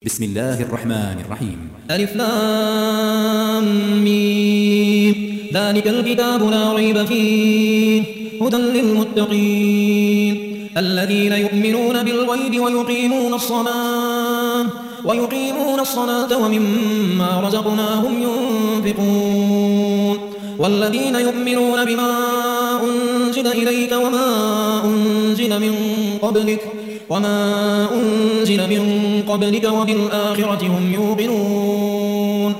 بسم الله الرحمن الرحيم. ألف لام ميم. ذلك الكتاب لا ريب فيه هدى للمتقين الذين يؤمنون بالغيب ويقيمون الصلاة ومما رزقناهم ينفقون والذين يؤمنون بما أنزل إليك وما أنزل من قبلك وبالآخرة هم يوقنون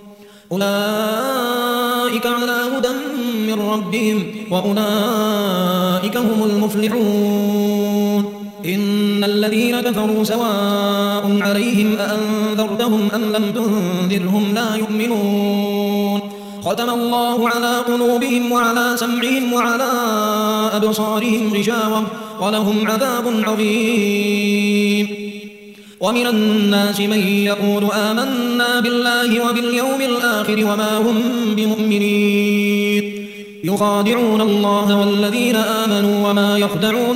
أولئك على هدى من ربهم وأولئك هم المفلحون إن الذين كفروا سواء عليهم أأنذرتهم أم لم تنذرهم لا يؤمنون ختم الله على قلوبهم وعلى سمعهم وعلى أبصارهم غشاوة ولهم عذاب عظيم ومن الناس من يقول آمنا بالله وباليوم الآخر وما هم بمؤمنين يخادعون الله والذين آمنوا وما يخدعون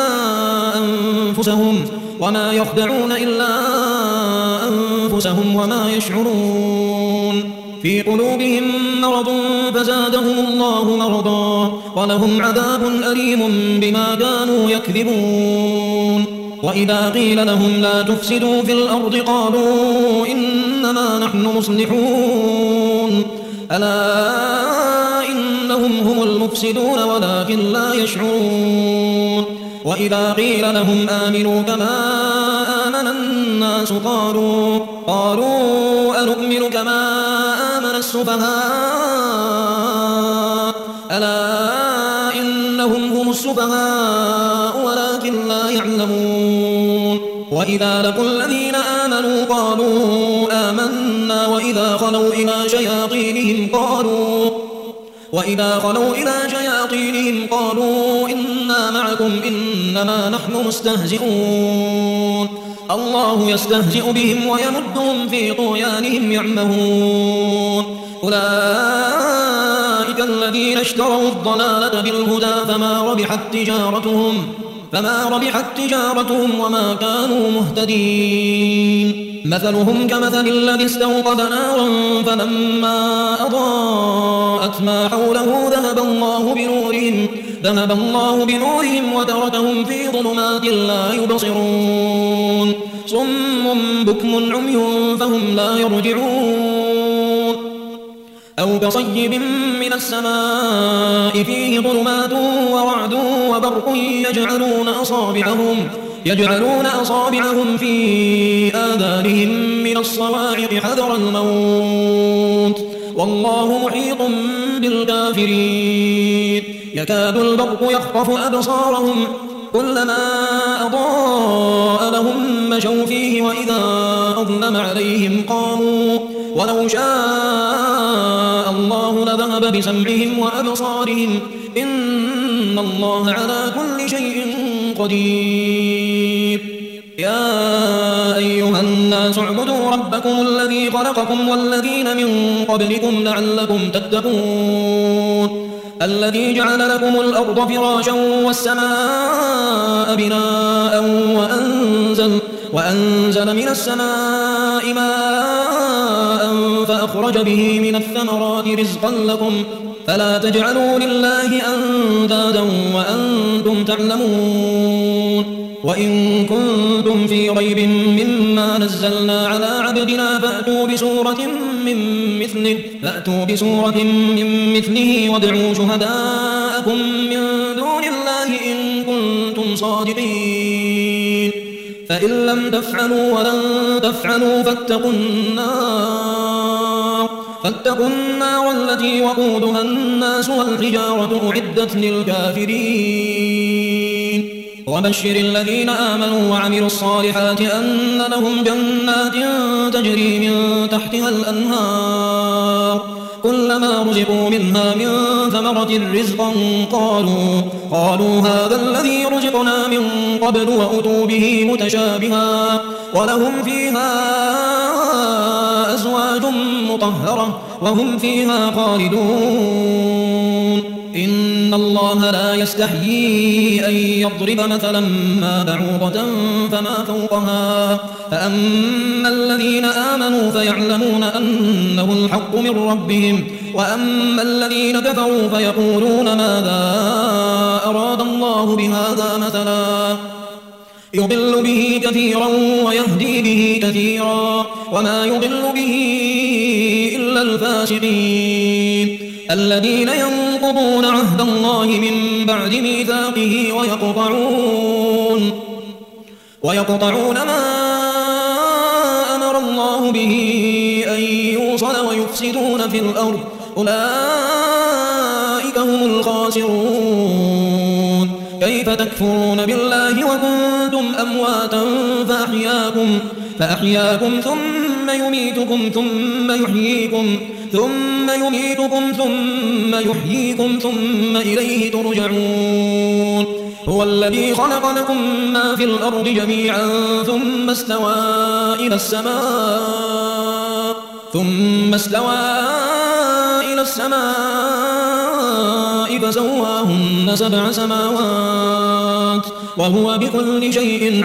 إلا أنفسهم وما يشعرون في قلوبهم مرض فزادهم الله مرضا ولهم عذاب أليم بما كانوا يكذبون وإذا قيل لهم لا تفسدوا في الأرض قالوا إنما نحن مصلحون ألا إنهم هم المفسدون ولكن لا يشعرون وإذا قيل لهم آمنوا كما آمن الناس قالوا أنؤمن كما آمن السفهاء ألا إنهم هم السفهاء ولكن لا يعلمون وإذا لقوا الذين آمنوا قالوا آمنا وإذا خلوا إلى شياطينهم قالوا إنا معكم إنما نحن مستهزئون الله يستهزئ بهم ويمدهم في طغيانهم يعمهون أولئك الذين اشتروا الضلالة بالهدى فما ربحت تجارتهم وما كانوا مهتدين مثلهم كمثل الذي استوقد نارا فلما أضاءت ما حوله ذهب الله بنورهم وتركهم في ظلمات لا يبصرون صم بكم عمي فهم لا يرجعون أو كصيب من السماء فيه ظلمات ورعد وبرق يجعلون أصابعهم في آذانهم من الصواعق حذر الموت والله محيط بالكافرين يكاد البرق يخطف أبصارهم كلما أضاء لهم مشوا فيه وإذا أظلم عليهم قاموا ولو شاء الله لذهب بسمعهم وأبصارهم إن الله على كل شيء قدير يا أيها الناس اعبدوا ربكم الذي خلقكم والذين من قبلكم لعلكم تتقون الذي جعل لكم الأرض فراشا والسماء بناء وأنزل من السماء ماء فأخرج به من الثمرات رزقا لكم فلا تجعلوا لله أندادا وأنتم تعلمون وإن كنتم في ريب مما نزلنا على عبدنا فأتوا بسورة من مثله وادعوا شهداءكم من دون الله إن كنتم صادقين فإن لم تفعلوا ولن تفعلوا فاتقوا النار التي وقودها الناس والحجارة أعدت للكافرين وبشر الذين آمنوا وعملوا الصالحات أن لهم جنات تجري من تحتها الأنهار كلما رزقوا منها من ثمرة رزقا قالوا هذا الذي رزقنا من قبل وأتوا به متشابها ولهم فيها أزواج مطهرة وهم فيها خالدون إن الله لا يستحيي أن يضرب مثلا ما بعوضة فما فوقها فأما الذين آمنوا فيعلمون أنه الحق من ربهم وأما الذين كفروا فيقولون ماذا أراد الله بهذا مثلا يضل به كثيرا ويهدي به كثيرا وما يضل به إلا الفاسقين الذين ينقضون عهد الله من بعد ميثاقه ويقطعون ما أمر الله به أن يوصل ويفسدون في الأرض أولئك هم الخاسرون كيف تكفرون بالله وكنتم أمواتا فأحياكم ثم يميتكم ثم يحييكم ثم إليه ترجعون هو الذي خلق لكم ما في الأرض جميعا ثم استوى إلى السماء فسواهن 7 سماوات وهو بكل شيء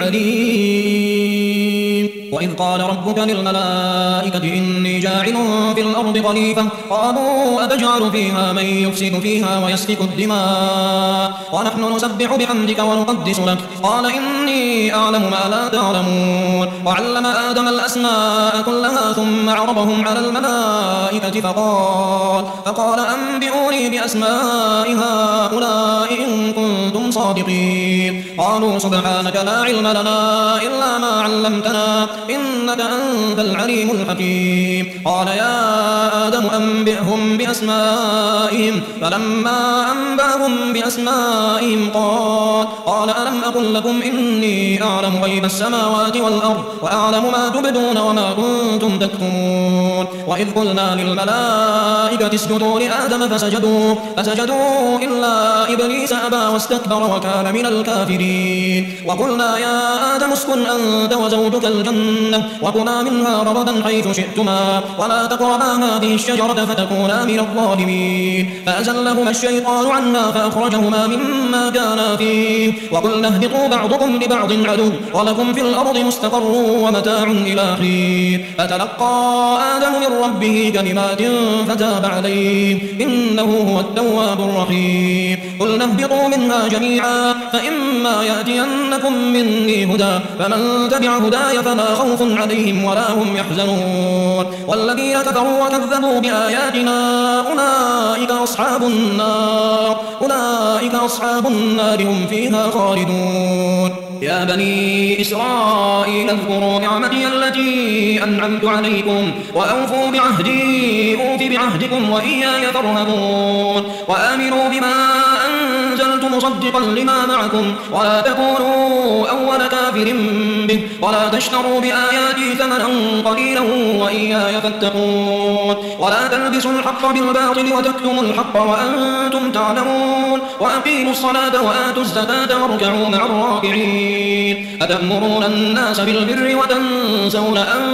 عليم وإذ قال ربك للملائكة إني جاعل في الأرض خليفة قالوا أتجعل فيها من يفسد فيها ويسفك الدماء ونحن نسبح بحمدك ونقدس لك قال إني أعلم ما لا تعلمون وعلم آدم الأسماء كلها ثم عرضهم على الملائكة فقال أنبئوني بأسماء هؤلاء إن كنتم صادقين قالوا سبحانك لا علم لنا إلا ما علمتنا إنك أنت العليم الحكيم قال يا آدم أنبئهم بأسمائهم فلما أنبأهم بأسمائهم قال ألم أقل لكم إني أعلم غيب السماوات والأرض وأعلم ما تبدون وما كنتم تكتمون وإذ قلنا للملائكة اسجدوا لآدم فسجدوا إلا إبليس أبى واستكبر وكان من الكافرين وقلنا يا آدم اسكن أنت وزوجك الجنة وكلا منها رغدا حيث شئتما ولا تقربا هذه الشجرة فتكونا من الظالمين فأزلهما الشيطان عنها فأخرجهما مما كانا فيه وقلنا اهبطوا بعضكم لبعض عدو ولكم في الأرض مستقر ومتاع إلى حين فتلقى آدم من ربه كلمات فتاب عليه إنه هو التواب الرحيم قلنا اهبطوا منها جميعا فإما يأتينكم مني هدى فمن تبع هداي فلا خوف عليهم ولا هم يحزنون والذين كفروا وكذبوا بآياتنا أولئك أصحاب النار هم فيها خالدون يا بني إسرائيل اذكروا نعمتي التي أنعمت عليكم وأوفوا بعهدي أوف بعهدكم وإياي فارهبون وآمنوا بما أنزلت مصدقا لما معكم ولا تكونوا أول كافر به ولا تشتروا بآياتي ثمنا قليلا وإياي فاتقون ولا تلبسوا الحق بالباطل وتكتموا الحق وأنتم تعلمون وأقيموا الصلاة وآتوا الزكاة واركعوا مع الراكعين أتأمرون الناس بالبر وتنسون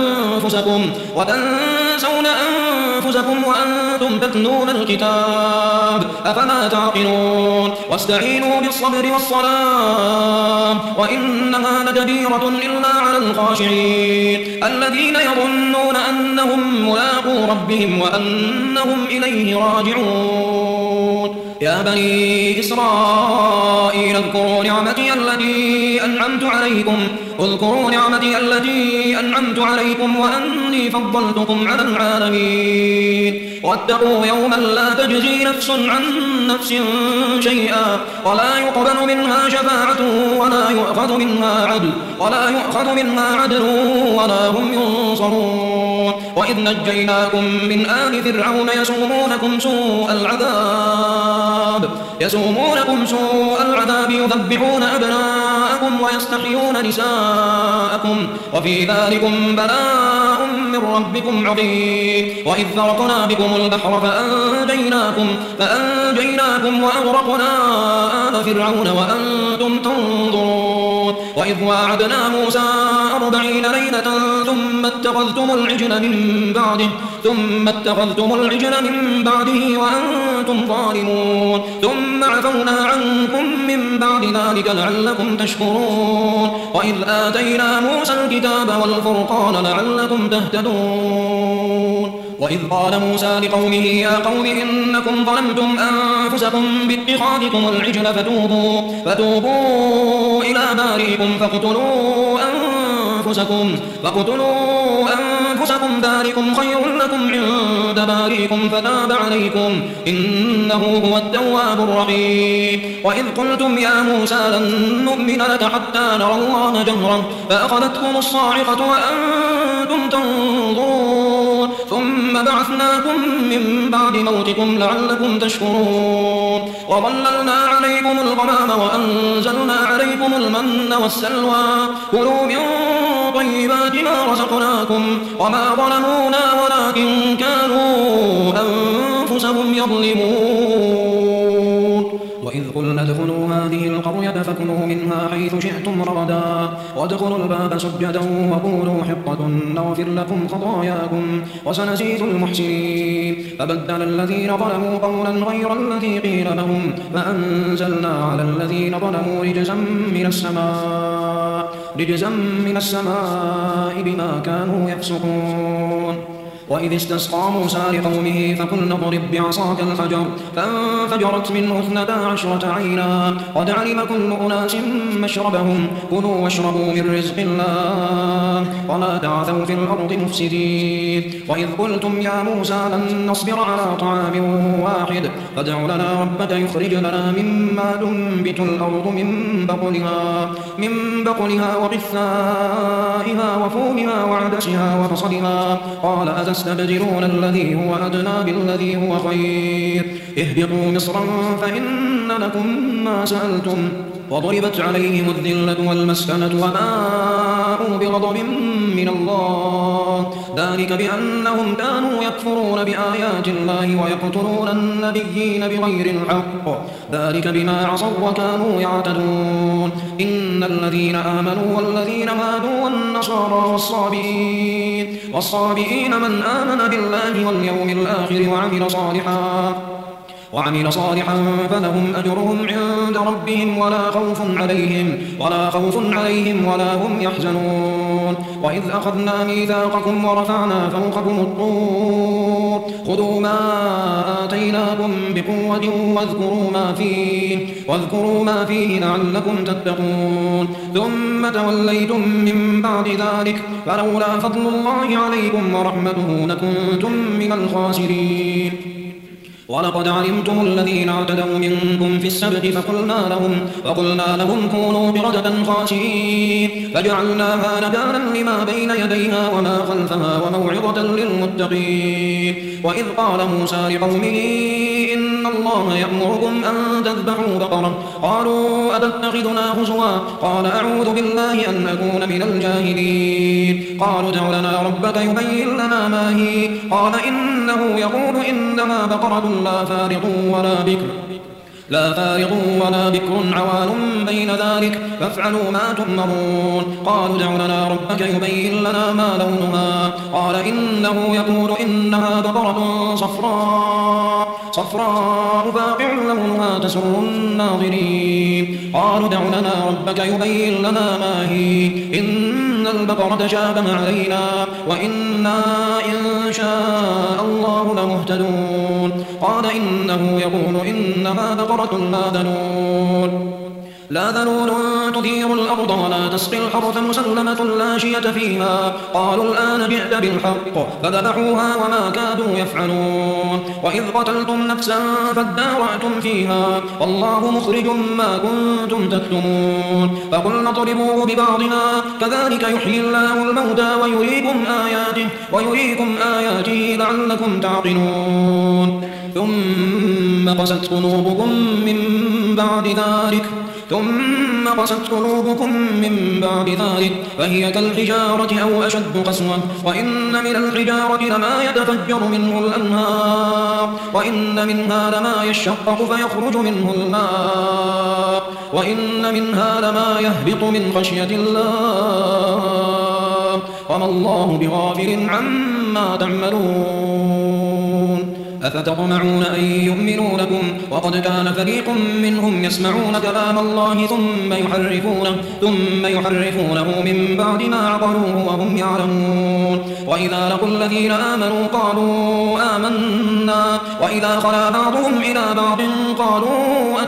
أنفسكم وأنتم تتلون الكتاب أفلا تعقلون واستعينوا بالصبر والصلاة وإنها لكبيرة إلا على الخاشعين الذين يظنون أنهم ملاقو ربهم وأنهم إليه راجعون يا بني إسرائيل اذكروا نعمتي التي أنعمت عليكم وأني فضلتكم على العالمين واتقوا يوما لا تجزي نفس عن نفس شيئا ولا يقبل منها شفاعة ولا يؤخذ منها عدل ولا هم ينصرون وإذ نجيناكم من آل فرعون يسومونكم سوء العذاب يذبحون أبناءكم ويستحيون نساءكم وفي ذلكم بلاء من ربكم عظيم وإذ فرقنا بكم البحر فأنجيناكم وأغرقنا آل فرعون وأنتم تنظرون وإذ واعدنا موسى 40 ليلة ثم اتخذتم العجل من بعده وأنتم ظالمون ثم عفونا عنكم من بعد ذلك لعلكم تشكرون وإذ آتينا موسى الكتاب والفرقان لعلكم تهتدون وإذ قال موسى لقومه يا قوم إنكم ظلمتم أنفسكم باتخاذكم العجل فتوبوا إلى بارئكم فاقتلوا أنفسكم ذلكم خير لكم عند بارئكم فتاب عليكم إنه هو التواب الرحيم وإذ قلتم يا موسى لن نؤمن لك حتى نرى الله جهرا فأخذتكم الصاعقة وأنتم تنظرون ثم بعثناكم من بعد موتكم لعلكم تشكرون وظللنا عليكم الغمام وأنزلنا عليكم المن والسلوى كلوا من طيبات ما رزقناكم وما ظلمونا ولكن كانوا أنفسهم يظلمون وإذ قلنا ادخلوا هذه القرية فكلوا منها حيث شئتم رغدا وادخلوا الباب سجدا وقولوا حطة نغفر لكم خطاياكم وسنزيد المحسنين فبدل الذين ظلموا قولا غير الذي قيل لهم فأنزلنا على الذين ظلموا رجزا من السماء بما كانوا يفسقون وإذ استسقى موسى لقومه فقلنا اضرب بعصاك الحجر فانفجرت منه 12 عينا قد علم كل أناس مشربهم كلوا واشربوا من رزق الله ولا تعثوا في الأرض مفسدين وإذ قلتم يا موسى لن نصبر على طعام واحد فادع لنا ربك يخرج لنا مما تنبت الأرض من بقلها وقثائها وفومها وعدسها وبصلها قال أتستبدلون الذي هو أدنى بالذي هو خير اهبطوا مصرا فإن لكم ما سألتم وضربت عليهم الذلة والمسكنة وباءوا بغضب من الله ذلك بأنهم كانوا يكفرون بآيات الله ويقتلون النبيين بغير الحق ذلك بما عصوا وكانوا يعتدون إن الذين آمنوا والذين هادوا والنصارى والصابئين من آمن بالله واليوم الآخر وعمل صالحا فلهم أجرهم عند ربهم ولا خوف عليهم ولا هم يحزنون وإذ أخذنا ميثاقكم ورفعنا فوقكم الطور خذوا ما آتيناكم بقوة واذكروا ما فيه لعلكم تتقون ثم توليتم من بعد ذلك فلولا فضل الله عليكم ورحمته لكنتم من الخاسرين ولقد علمتم الذين اعتدوا منكم في السبت فقلنا لهم كونوا قردة خاسئين فجعلناها نكالا لما بين يديها وما خلفها وموعظة للمتقين وإذ قال موسى لقومه إن الله يأمركم أن تذبحوا بقرة قالوا أتتخذنا هزوا قال أعوذ بالله أن أكون من الجاهلين قالوا ادع لنا ربك يبين لنا ما هي قال إنه يقول إنما بقرة لا فارغ ولا بكر عوان بين ذلك فافعلوا ما تؤمرون قالوا ادع لنا ربك يبين لنا ما لونها قال إنه يقول إنها بقرة صفراء فاقع لونها تسر الناظرين قالوا ادع لنا ربك يبين لنا ما هي إن البقرة شابه علينا وإنا إن شاء الله لمهتدون قال إنه يقول إنها بقرة لا ذلول تثير الأرض ولا تسقي الحرث مسلمة لا شية فيها قالوا الآن جئت بالحق فذبحوها وما كادوا يفعلون وإذ قتلتم نفسا فادارأتم فيها والله مخرج ما كنتم تكتمون فقلنا اضربوه ببعضها كذلك يحيي الله الموتى ويريكم آياته لعلكم تعقلون ثم قست قلوبكم من بعد ذلك ثم قست قلوبكم من بعد ذلك فهي كالحجارة أو أشد قسوة وإن من الحجارة لما يتفجر منه الأنهار وإن منها لما يشقق فيخرج منه الماء وإن منها لما يهبط من خشية الله وما الله بغافل عما تعملون أفتطمعون أن يؤمنوا لكم وقد كان فريق منهم يسمعون كلام الله ثم يحرفونه من بعد ما عقلوه وهم يعلمون وإذا لقوا الذين آمنوا قالوا آمنا وإذا خلا بعضهم إلى بعض قالوا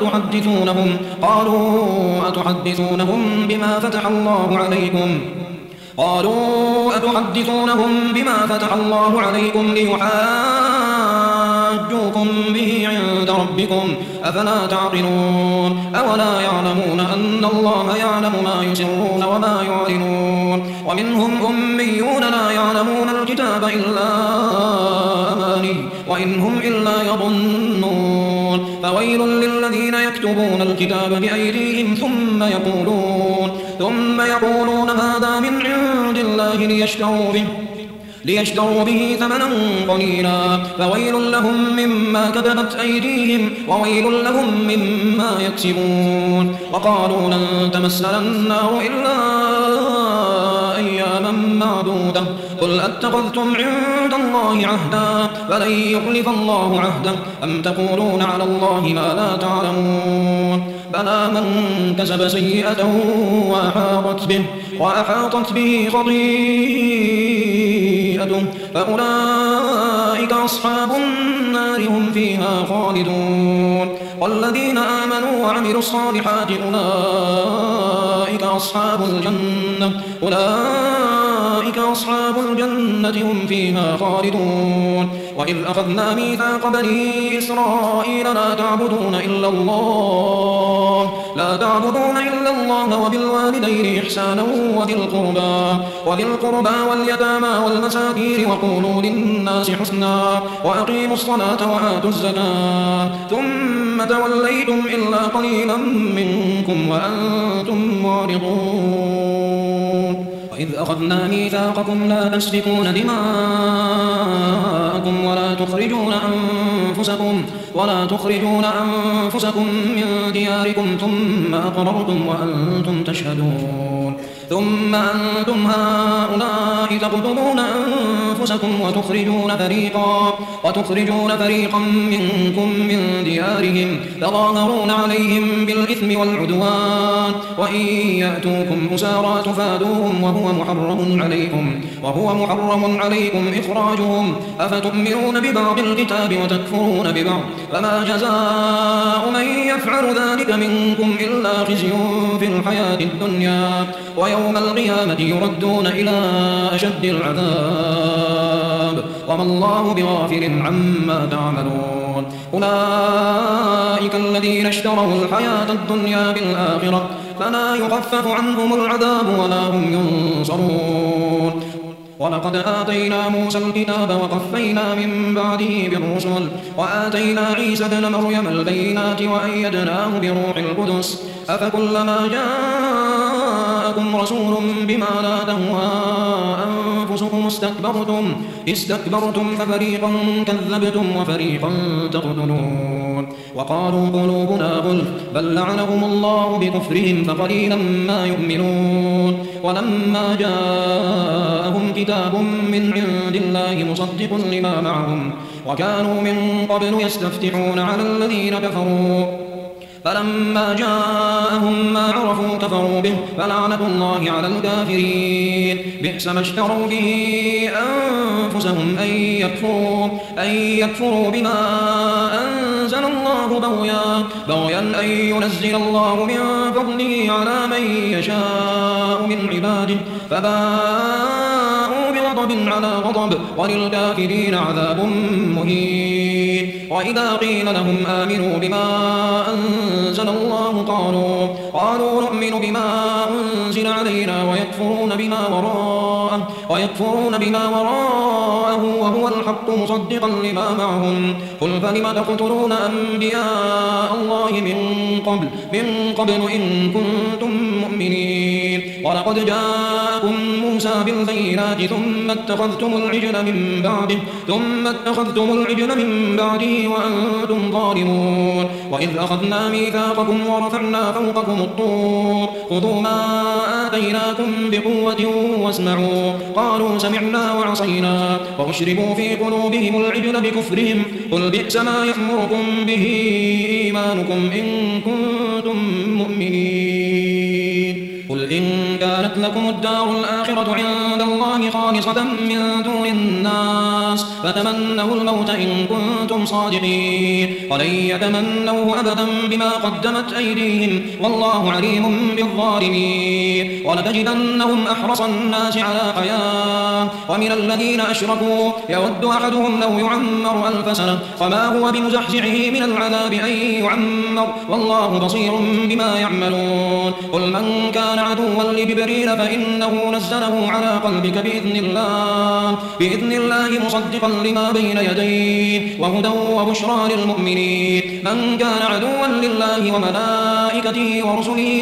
أتحدثونهم بما فتح الله عليكم ليحاجوكم به عند ربكم أفلا تعقلون أولا يعلمون أن الله يعلم ما يسرون وما يعلنون ومنهم أميون لا يعلمون الكتاب إلا أماني وإن هم إلا يظنون فويل للذين يكتبون الكتاب بأيديهم ثم يقولون هذا من عند الله ليشتروا به ثمنا قليلا فويل لهم مما كتبت أيديهم وويل لهم مما يكسبون وقالوا لن تمسنا النار إلا أياما معدودة قل أتخذتم عند الله عهدا فلن يخلف الله عهده أم تقولون على الله ما لا تعلمون بلى من كسب سيئة وأحاطت به خطيئته فأولئك أصحاب النار هم فيها خالدون والذين آمنوا وعملوا الصالحات أولئك أصحاب الجنة هم فيها خالدون وإذ أخذنا ميثاق بني إسرائيل لا تعبدون إلا الله وبالوالدين إحسانا وذي القربى واليتامى والمساكين وقولوا للناس حسنا وأقيموا الصلاة وآتوا الزكاة ثم توليتم إلا قليلا منكم وأنتم معرضون وإذ أخذنا ميثاقكم لا تسفكون دماءكم ولا تخرجون أنفسكم من دياركم ثم أقررتم وأنتم تشهدون ثم أنتم هؤلاء تقتلون أنفسكم وتخرجون فريقا منكم من ديارهم تظاهرون عليهم بالإثم والعدوان وإن يأتوكم أسارى تفادوهم وهو محرم عليكم إخراجهم أفتؤمنون ببعض الكتاب وتكفرون ببعض فما جزاء من يفعل ذلك منكم إلا خزي في الحياة الدنيا ويوم القيامة يردون إلى أشد العذاب وما الله بغافل عما تعملون أولئك الذين اشتروا الحياة الدنيا بالآخرة فلا يخفف عنهم العذاب ولا هم ينصرون ولقد آتينا موسى الكتاب وقفينا من بعده بالرسل وآتينا عيسى ابن مريم البينات وأيدناه بروح القدس أفكلما جاءكم رسول بما لا تهوى أنفسكم استكبرتم ففريقا كذبتم وفريقا تقتلون وقالوا قلوبنا غلف بل لعنهم الله بكفرهم فقليلا ما يؤمنون ولما جاءهم كتاب من عند الله مصدق لما معهم وكانوا من قبل يستفتحون على الذين كفروا فلما جاءهم ما عرفوا كفروا به فلعنة الله على الكافرين بئس ما اشتروا به أنفسهم أن يكفروا بما أنزل الله بغيا أن ينزل الله من فضله على من يشاء من عباده فباءوا بغضب على غضب وللكافرين عذاب مهين وإذا قيل لهم آمنوا بما أنزل الله قالوا نؤمن بما أنزل علينا ويكفرون بما وراءه ويكفرون بما وراءه وهو الحق مصدقا لما معهم قل فلم تقتلون أنبياء الله من قبل إن كنتم مؤمنين ولقد جاءكم موسى بالبينات ثم اتخذتم العجل من بعده وأنتم ظالمون وإذ أخذنا ميثاقكم ورفعنا فوقكم الطور خذوا ما آتيناكم بقوة واسمعوا قالوا سمعنا وعصينا وأشربوا في قلوبهم العجل بكفرهم قل بئس ما يأمركم به إيمانكم إن كنتم مؤمنين قل إن كانت لكم الدار الآخرة عند الله خالصة من دون الناس فتمنوا الموت إن كنتم صادقين ولن يتمنوه أبدا بما قدمت أيديهم والله عليم بالظالمين ولتجدنهم أحرص الناس على حياة ومن الذين أشركوا يود أحدهم لو يعمر 1000 سنة وما هو بمزحزحه من العذاب أن يعمر والله بصير بما يعملون قل من كان عدوا لجبريل فإنه نزله على قلبك بإذن الله مصدقا لما بين يديه وهدى وبشرى للمؤمنين من كان عدوا لله وملائكته ورسله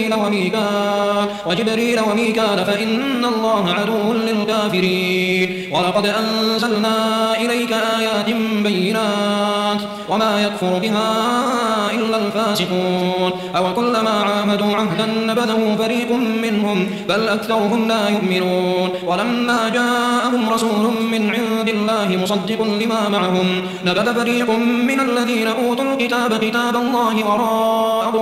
وجبريل وميكال فإن الله عدو للكافرين ولقد أنزلنا إليك آيات بينات وما يكفر بها إلا الفاسقون أو كلما عاهدوا عهدا نبذه فريق منهم بل أكثرهم لا يؤمنون ولما جاءهم رسول من عند الله مصدق لما معهم نبذ فريق من الذين أوتوا الكتاب كتاب الله وراء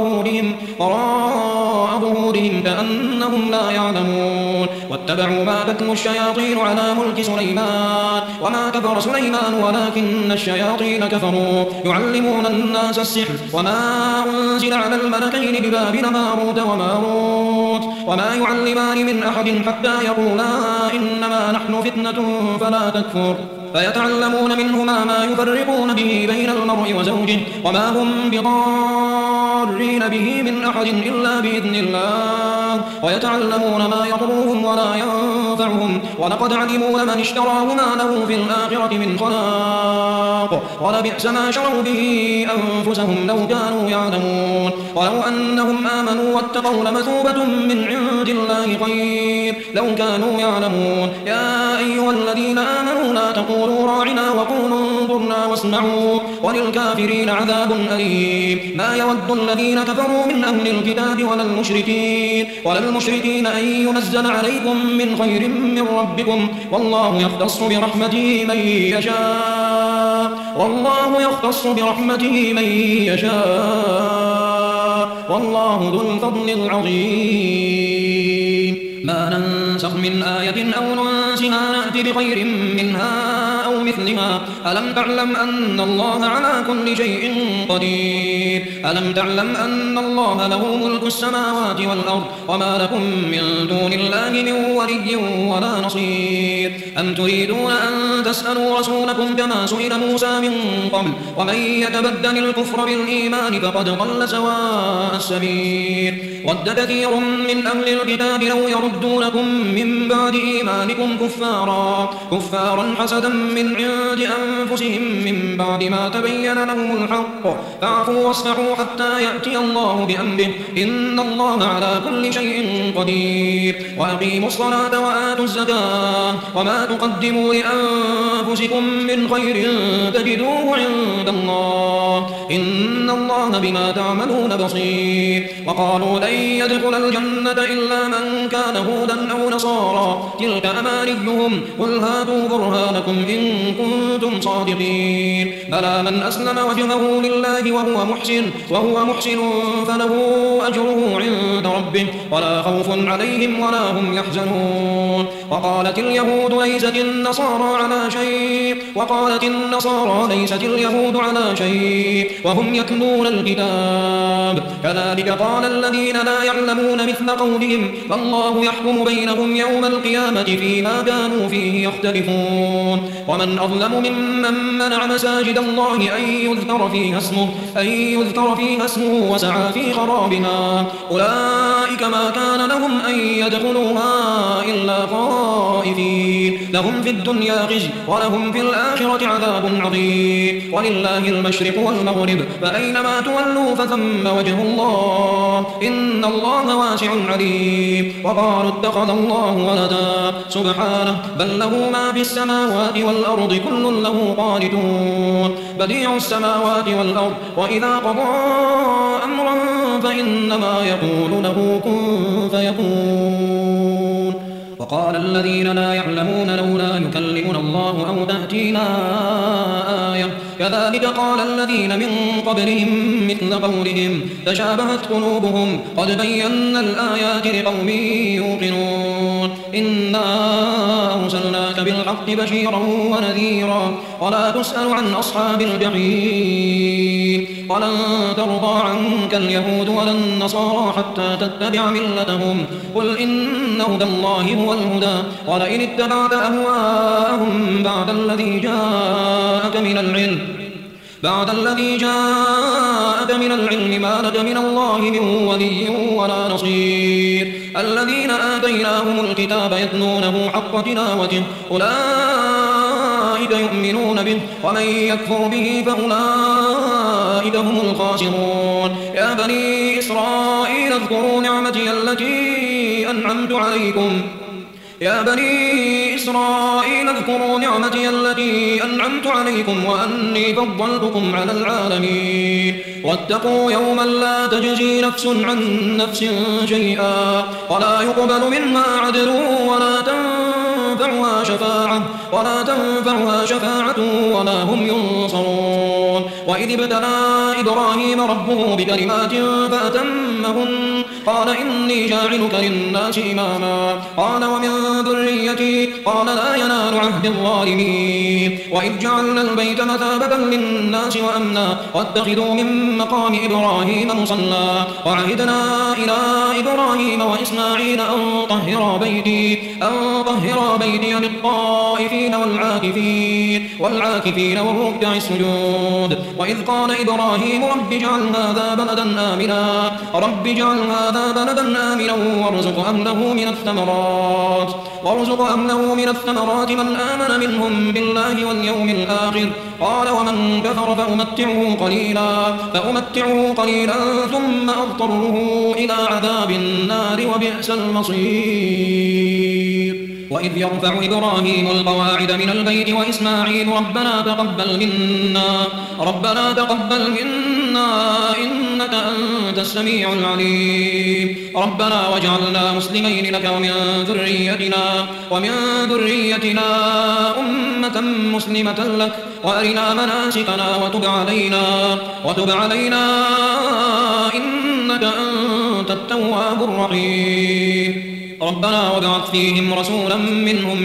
ظهورهم كأنهم لا يعلمون واتبعوا ما تتلو الشياطين على ملك سليمان وما كفر سليمان ولكن الشياطين كفروا يعلمون الناس السحر وما أنزل على الملكين ببابل هاروت وماروت وما يعلمان من أحد حتى يقولا إنما نحن فتنة فلا تكفر فيتعلمون منهما ما يفرقون به بين المرء وزوجه وما هم بضارين به من أحد إلا بإذن الله ويتعلمون ما يضرهم ولا ينفعهم ولقد علموا لمن اشتراه ما له في الآخرة من خلاق ولبئس ما شروا به أنفسهم لو كانوا يعلمون ولو أنهم آمنوا واتقوا لمثوبة من عند الله خير لو كانوا يعلمون يا أيها الذين آمنوا لا تقولوا راعنا وقولوا انظرنا واسمعوا وللكافرين عذاب أليم ما يود الذين كفروا من أهل الكتاب ولا المشركين أن ينزل عليكم من خير من ربكم والله يختص برحمته من يشاء والله ذو الفضل العظيم ما ننسخ من آية أو ننسها نأتي بخير منها أو مثلها ألم تعلم أن الله على كل شيء قدير ألم تعلم أن الله له ملك السماوات والأرض وما لكم من دون الله من ولي ولا نصير أم تريدون أن تسألوا رسولكم كما سئل موسى من قبل ومن يتبدل الكفر بالإيمان فقد ضل سواء السبيل ود كثير من أهل الكتاب لو يردونكم من بعد إيمانكم كفارا حسدا من عند أنفسهم من بعد ما تبين لهم الحق فاعفوا واصفحوا حتى يأتي الله بأمره إن الله على كل شيء قدير وأقيموا الصلاة وآتوا الزكاة وما تقدموا لأنفسكم من خير تجدوه عند الله إن الله بما تعملون بصير وقالوا لن يدخل الجنة إلا من كان هودا أو نصارى تلك أمانيهم قل هاتوا برهانكم إن كنتم صادقين بلى من أسلم وجهه لله وهو محسن فله أجره عند ربه ولا خوف عليهم ولا هم يحزنون وقالت اليهود ليست النصارى على شيء وهم يتلون الكتاب كذلك قال الذين لا يعلمون مثل قولهم فالله يحكم بينهم يوم القيامة فيما كانوا فيه يختلفون ومن أظلم ممن منع مساجد الله أن يذكر فيها اسمه وسعى في خرابها أولئك ما كان لهم أن يدخلوها إلا الخائفين لهم في الدنيا خزي ولهم في الآخرة عذاب عظيم ولله المشرق والمغرب فأينما تولوا فثم وجه الله إن الله واسع عليم وقالوا اتخذ الله ولدا سبحانه بل له ما في السماوات والأرض كل له قانتون بديع السماوات والأرض وإذا قضى أمرا فإنما يقول له كن فيكون وقال الذين لا يعلمون لولا يكلمنا الله أو تأتينا آية كذلك قال الذين من قبلهم مثل قولهم تشابهت قلوبهم قد بينا الآيات لقوم يوقنون إنا أرسلناك بالحق بشيرا ونذيرا ولا تسأل عن أصحاب الجحيم ولن ترضى عنك اليهود ولا النصارى حتى تتبع ملتهم قل إن هدى الله هو الهدى ولئن اتبعت أهواءهم بعد الذي جاءك من العلم ما لك من الله من ولي ولا نصير الذين آتيناهم الكتاب يتلونه حق تلاوته أولئك يؤمنون به ومن يكفر به فأولئك هم الخاسرون يا بني إسرائيل اذكروا نعمتي التي أنعمت عليكم وأني فضلتكم على العالمين واتقوا يوما لا تجزي نفس عن نفس شيئا ولا يقبل منها عدل ولا تنفعها شفاعة ولا هم ينصرون وإذ ابتلى إبراهيم ربه بكلمات فأتمهن قال إني جاعلك للناس إماما قال ومن ذريتي قال لا ينال عهد الظالمين وإذ جعلنا البيت مثابة للناس وأمنا واتخذوا من مقام إبراهيم مصلى وعهدنا إلى إبراهيم وإسماعيل أن طهرا بيتي للطائفين والعاكفين والركع السجود وإذ قال إبراهيم رب اجعل هذا بلدا آمنا وارزق أهله من الثمرات من آمن منهم بالله واليوم الآخر قال ومن كفر فأمتعه قليلا ثم أضطره إلى عذاب النار وبئس المصير وإذ يرفع إبراهيم القواعد من البيت وإسماعيل ربنا تقبل منا إنك أنت السميع العليم ربنا واجعلنا مسلمين لك ومن ذريتنا أمة مسلمة لك وأرنا مناسكنا وتب علينا إنك أنت التواب الرحيم ربنا وابعث فيهم رسولا منهم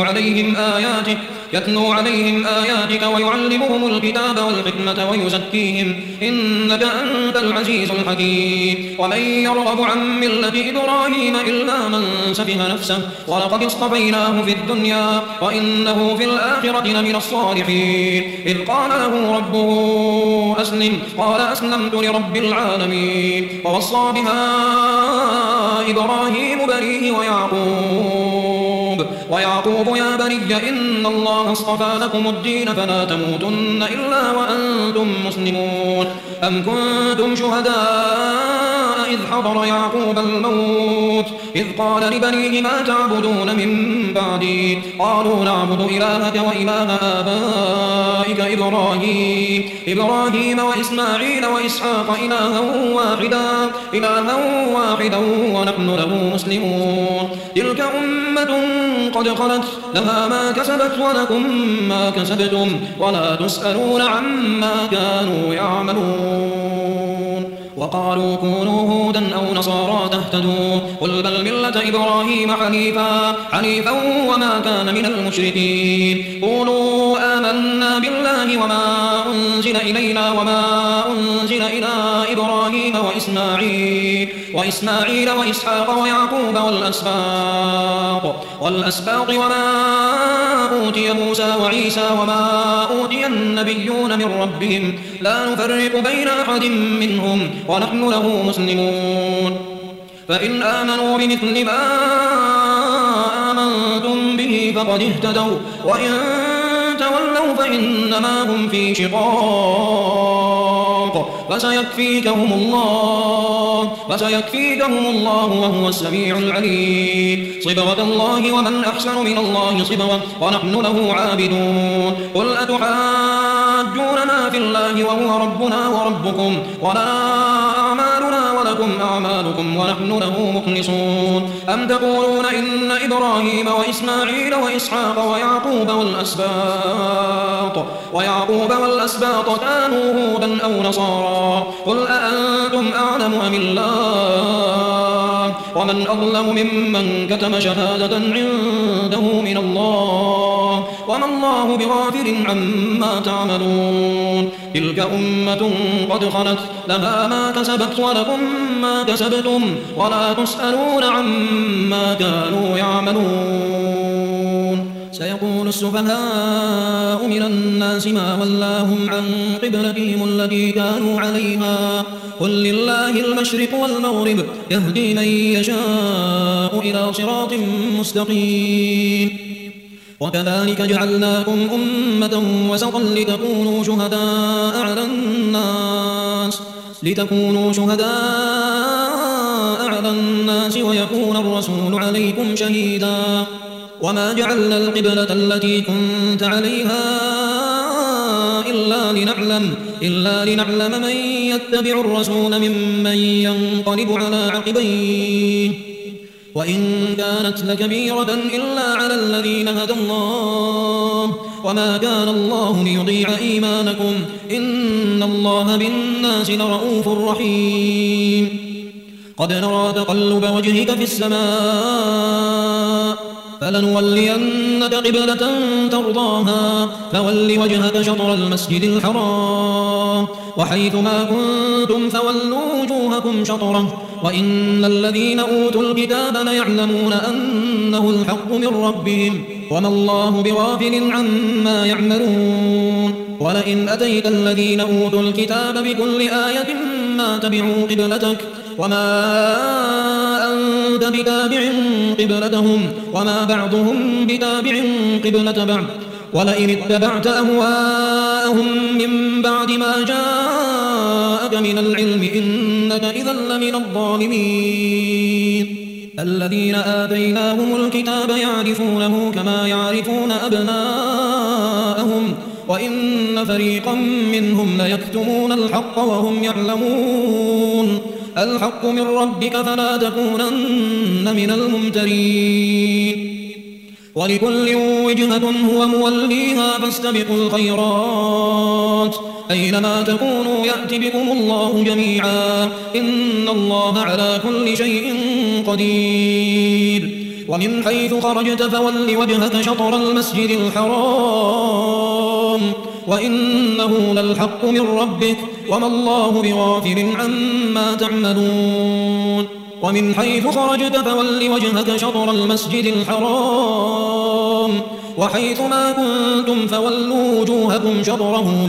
يتلو عليهم آياتك ويعلمهم الكتاب والحكمة ويزكيهم إنك أنت العزيز الحكيم ومن يرغب عن ملة إبراهيم إلا من سفه نفسه ولقد اصطفيناه في الدنيا وإنه في الآخرة لمن الصالحين إذ قال له ربه أسلم قال أسلمت لرب العالمين ووصى بها إبراهيم بنيه ويعقوب يا بني إن الله اصطفى لكم الدين فلا تموتن إلا وأنتم مسلمون أم كنتم شهداء إذ حضر يعقوب الموت إذ قال لبنيه ما تعبدون من بعدي قالوا نعبد إلهك وإله آبائك إبراهيم وإسماعيل وإسحاق إلها واحدا ونحن له مسلمون تلك أمة قد خلت لها ما كسبت ولكم ما كسبتم ولا تسألون عما كانوا يعملون وقالوا كونوا هودا أو نصارى تهتدوا قل بل ملة إبراهيم حنيفا وما كان من المشركين قولوا آمنا بالله وما أنزل إلينا وما أنزل إلى إبراهيم وإسماعيل وإسحاق ويعقوب والأسباط وما أوتي موسى وعيسى وما أوتي النبيون من ربهم لا نفرق بين أحد منهم ونحن له مسلمون فإن آمنوا بمثل ما آمنتم به فقد اهتدوا وإن تولوا فإنما هم في شقاق فسيكفيكهم الله وهو السميع العليم صبغة الله ومن أحسن من الله صبغة ونحن له عابدون قل أتحاجوننا في الله وهو ربنا وربكم ولنا أعمالنا ولكم أعمالكم ونحن له مخلصون أم تقولون إن إبراهيم وإسماعيل وإسحاق ويعقوب والأسباط كانوا هودا أو نصارى قل أأنتم أعلم أم الله ومن أظلم ممن كتم شهادة عنده من الله وما الله بغافل عما تعملون تلك أمة قد خلت لها ما كسبت ولكم ما كسبتم ولا تسألون عما كانوا يعملون سيقول السفهاء من الناس ما ولاهم عن قبلتهم التي كانوا عليها قل لله المشرق والمغرب يهدي من يشاء إلى صراط مستقيم وكذلك جعلناكم أمة وسطا لتكونوا شهداء على الناس ويكون الرسول عليكم شهيدا وما جعلنا القبلة التي كنت عليها إلا لنعلم من يتبع الرسول ممن ينقلب على عقبيه وإن كانت لكبيرة إلا على الذين هدى الله وما كان الله ليضيع إيمانكم إن الله بالناس لرؤوف رحيم قد نرى تقلب وجهك في السماء فلنولينك قبلة ترضاها فول وجهك شطر المسجد الحرام وحيثما كنتم فولوا وجوهكم شطره وإن الذين أوتوا الكتاب ليعلمون أنه الحق من ربهم وما الله بغافل عما يعملون ولئن أتيت الذين أوتوا الكتاب بكل آية ما تبعوا قبلتك وما أنت بتابع قبلتهم وما بعضهم بتابع قبلة بعض ولئن اتبعت أهواءهم من بعد ما جاءك من العلم إنك إذا لمن الظالمين الذين آتيناهم الكتاب يعرفونه كما يعرفون أبناءهم وإن فريقا منهم ليكتمون الحق وهم يعلمون الحق من ربك فلا تكونن من الممترين ولكل وجهة هو موليها فاستبقوا الخيرات أينما تكونوا يأت بكم الله جميعا إن الله على كل شيء قدير ومن حيث خرجت فول وجهك شطر المسجد الحرام وإنه للحق من ربك وما الله بغافل عما تعملون ومن حيث خرجت فول وجهك شطر المسجد الحرام وحيث ما كنتم فولوا وجوهكم شطره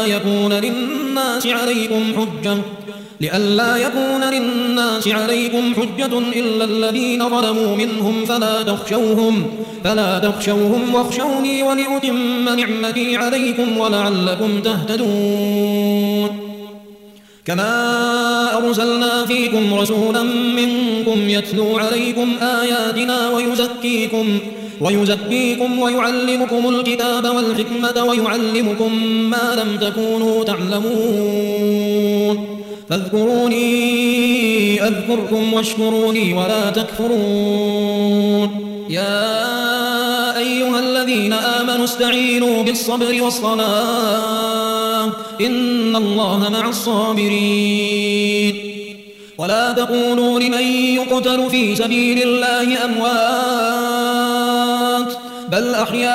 لئلا يكون للناس عليكم حجة إلا الذين ظلموا منهم فلا تخشوهم واخشوني ولأتم نعمتي عليكم ولعلكم تهتدون كما أرسلنا فيكم رسولا منكم يتلو عليكم آياتنا ويزكيكم ويعلمكم الكتاب والحكمة ويعلمكم ما لم تكونوا تعلمون فاذكروني أذكركم واشكروا لي ولا تكفرون يا أيها الذين آمنوا استعينوا بالصبر والصلاة إن الله مع الصابرين ولا تقولوا لمن يقتل في سبيل الله أموات بل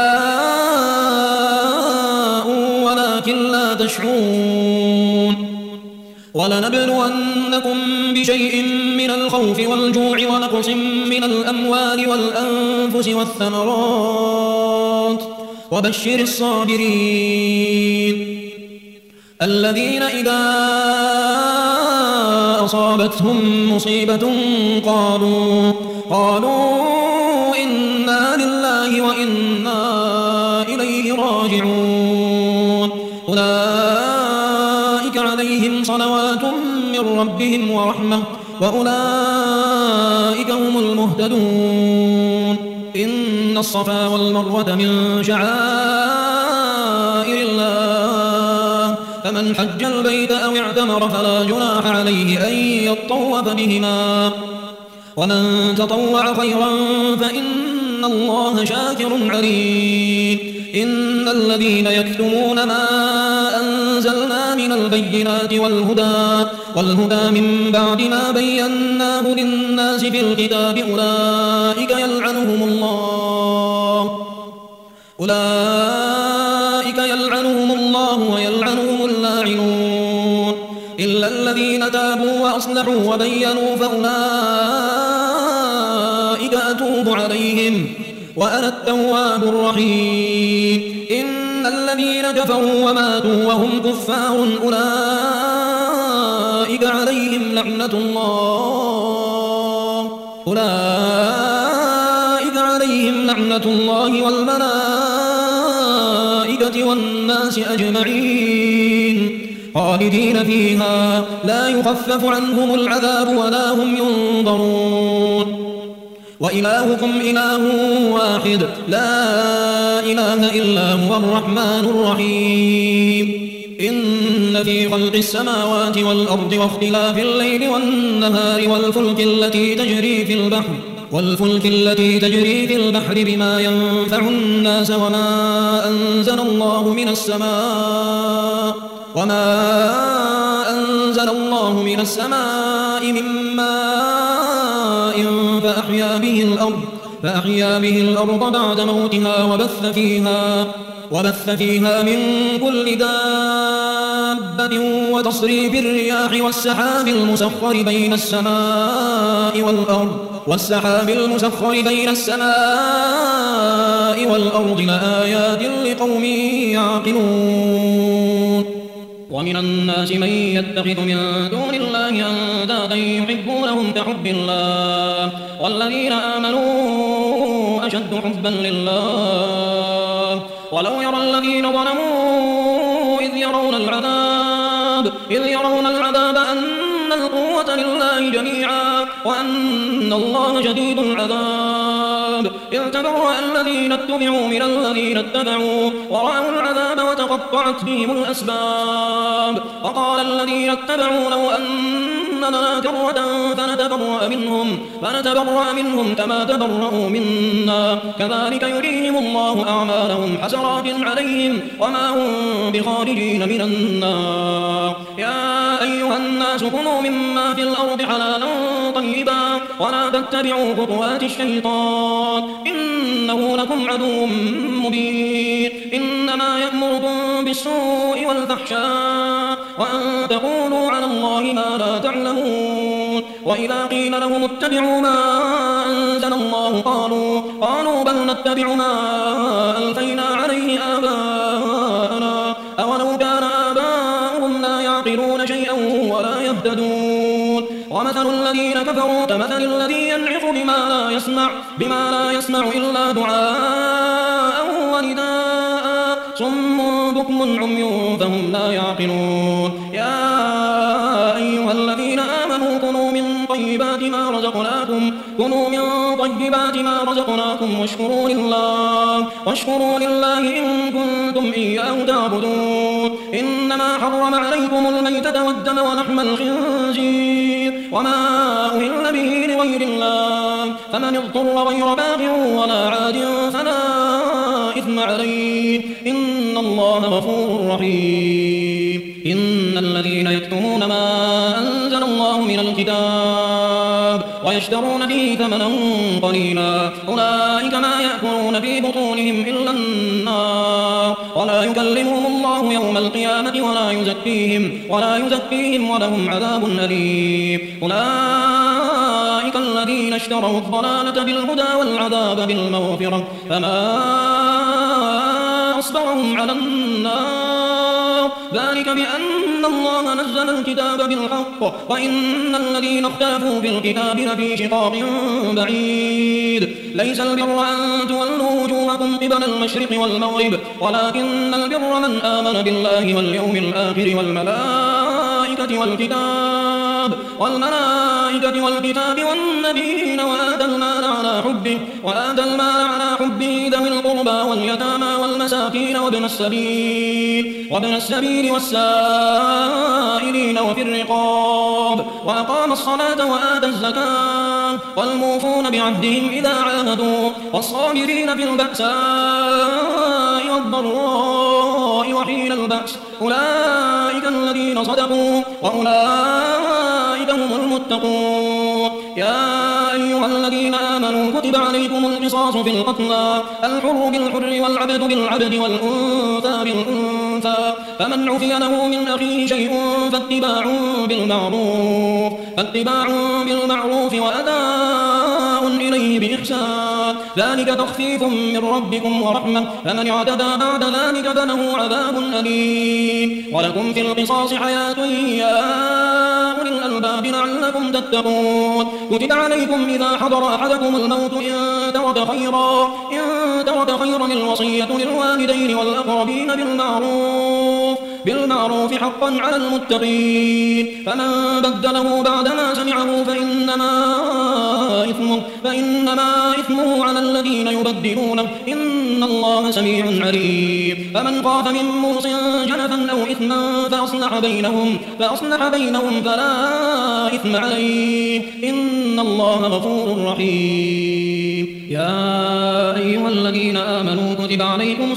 أحياء ولكن لا تشعرون ولنبلونكم بشيء من الخوف والجوع ونقص من الأموال والأنفس والثمرات وبشر الصابرين الذين إذا أصابتهم مصيبة قالوا إنا إليه راجعون أولئك عليهم صلوات من ربهم ورحمة وأولئك هم المهتدون إن الصفا والمروة من شعائر الله فمن حج البيت أو اعتمر فلا جناح عليه أن يطوف بهما ومن تطوع خيرا فإن الله شاكر عليم إن الذين يكتمون ما أنزلنا من البينات والهدى من بعد ما بيناه للناس في الكتاب أولئك يلعنهم الله ويلعنهم اللاعنون إلا الذين تابوا وأصلحوا وبينوا فأولئك أتوب عليهم وأنا التواب الرحيم إن الذين كفروا وماتوا وهم كفار أولئك عليهم لعنة الله والملائكة والناس أجمعين خالدين فيها لا يخفف عنهم العذاب ولا هم ينظرون وإلهكم إله واحد لا إله إلا هو الرحمن الرحيم إن في خلق السماوات والأرض واختلاف الليل والنهار والفلك التي تجري في البحر بما ينفع الناس وما أنزل الله من السماء من ماء فأحيا به الأرض بعد موتها وبث فيها من كل دابة وتصريف الرياح والسحاب المسخر بين السماء والأرض لآيات لقوم يعقلون ومن الناس من يتخذ من دون الله أندادا يحبونهم كحب الله والذين آمنوا أشد حبا لله ولو يرى الذين ظلموا إذ يرون العذاب أن القوة لله جميعا وأن الله شديد العذاب إذ تبرأ الذين اتبعوا من الذين اتبعوا ورأوا العذاب وتقطعت بهم الأسباب وقال الذين اتبعوا لو أن لنا كرة فنتبرأ منهم كما تبرأوا منا كذلك يريهم الله أعمالهم حسرات عليهم وما هم بخارجين من النار يا أيها الناس كلوا مما في الأرض حلالا طيبا ولا تتبعوا خطوات الشيطان إنه لكم عدو مبين إنما يأمركم بالسوء والفحشاء وأن تقولوا على الله ما لا تعلمون وإذا قيل لهم اتبعوا ما أنزل الله قالوا بل نتبع ما ألفينا عليه آباءنا أولو كان آباؤهم لا يعقلون شيئا ولا يهتدون ومثل الذين كفروا كمثل الذي ينعق بما لا يسمع إلا دعاء ونداء صم بكم عمي فهم لا يعقلون يا أيها الذين آمنوا كلوا من طيبات ما رزقناكم واشكروا لله إن كنتم إياه تعبدون إنما حرم عليكم الميتة والدم ولحم الخنزير وما أهل به لغير الله فمن اضطر غير باغ ولا عاد فلا إثم عليه إن الله غفور رحيم إن الذين يكتمون ما أنزل الله من الكتاب ويشترون به ثمنا قليلا أولئك ما يأكلون في بطونهم إلا النار ولا يكلمهم الله يوم القيامة ولا يزكيهم ولهم عذاب أليم أولئك الذين اشتروا الضلالة بالهدى والعذاب بالمغفرة فما أصبرهم على النار ذلك بأن الله نزل الكتاب بالحق وإن الذين اختلفوا في الكتاب لفي شقاق بعيد ليس البر أن تولوا وجوهكم قبل المشرق والمغرب ولكن البر من آمن بالله واليوم الآخر والملائكة والكتاب والنبيين وآتى المال على حبه ذوي القربى واليتامى والمساكين وابن السبيل والسائلين وفي الرقاب وأقام الصلاة وآتى الزكاة والموفون بعهدهم إذا عاهدوا والصابرين في البأساء والضراء وحين البأس أولئك الذين صدقوا وأولئك هم المتقون يا أيها الذين آمنوا كتب عليكم القصاص في القتلى الحر بالحر والعبد بالعبد والأنثى بالأنثى فمن عفي له من أخيه شيء فاتباع بالمعروف وأداء إليه بإحسان ذلك تخفيف من ربكم ورحمة فمن اعتدى بعد ذلك فله عذاب أليم ولكم في القصاص حياة يا أولي الألباب لعلكم تتقون كتب عليكم إذا حضر أحدكم الموت إن ترك خيرا الوصية للوالدين والأقربين بالمعروف حقا على المتقين فمن بدله بعدما سمعه فإنما إثمه على الذين يبدلونه إن الله سميع عليم فمن خاف من موص جنفا أو إثما فأصلح بينهم فلا إثم عليه إن الله غفور رحيم يا أيها الذين آمنوا كتب عليكم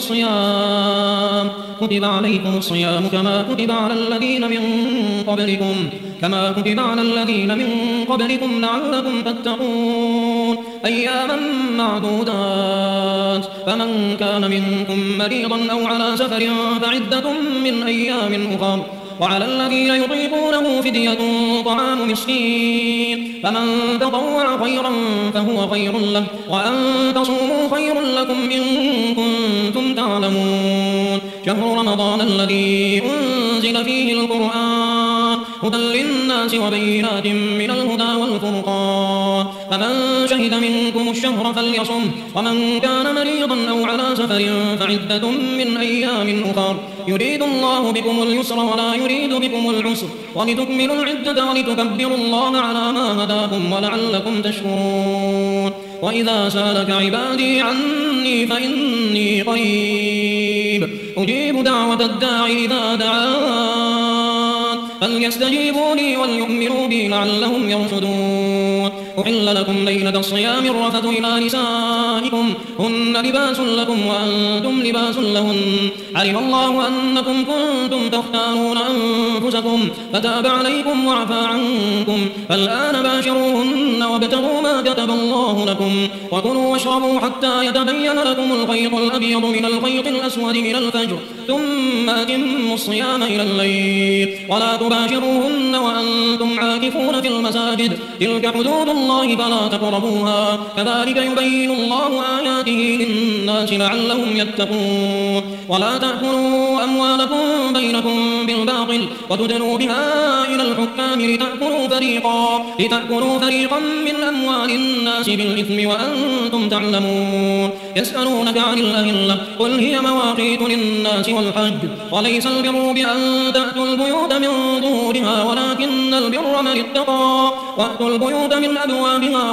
الصيام كما كتب على الذين من قبلكم لعلكم تتقون أياما معدودات فمن كان منكم مريضا أو على سفر فعدة من أيام أخر وعلى الذين يطيقونه فدية طعام مسكين فمن تطوع خيرا فهو خير له وأن تصوموا خير لكم إن كنتم تعلمون شهر رمضان الذي أنزل فيه القرآن هدى للناس وبينات من الهدى والفرقان فمن شهد منكم الشهر فليصم ومن كان مريضا أو على سفر فعدة من أيام أخر يريد الله بكم اليسر ولا يريد بكم العسر ولتكملوا العدة ولتكبروا الله على ما هداكم ولعلكم تشكرون وإذا سألك عبادي عني فإني قريب أجيب دعوة الداعي إذا دعان فليستجيبوا لي وليؤمنوا بي لعلهم يرشدون أحل لكم ليلة الصيام الرفث إلى نسائكم هن لباس لكم وأنتم لباس لهن علم الله أنكم كنتم تختارون أنفسكم فتاب عليكم وعفى عنكم فالآن باشروهن وابتغوا ما كتب الله لكم وكلوا واشربوا حتى يتبين لكم الخيط الأبيض من الخيط الأسود من الفجر ثم أتموا الصيام إلى الليل ولا تباشروهن وأنتم عاكفون في المساجد تلك حدود الله فلا تقربوها كذلك يبين الله آياته للناس لعلهم يتقون ولا تأكلوا أموالكم بينكم بالباطل وتدلوا بها إلى الحكام لتأكلوا فريقا من أموال الناس بالإثم وأنتم تعلمون يسألونك عن الأهلة قل هي مواقيت للناس والحج وليس البر بأن تأتوا البيوت من ظهورها ولكن البر من اتقى وأتوا البيوت من أبوابها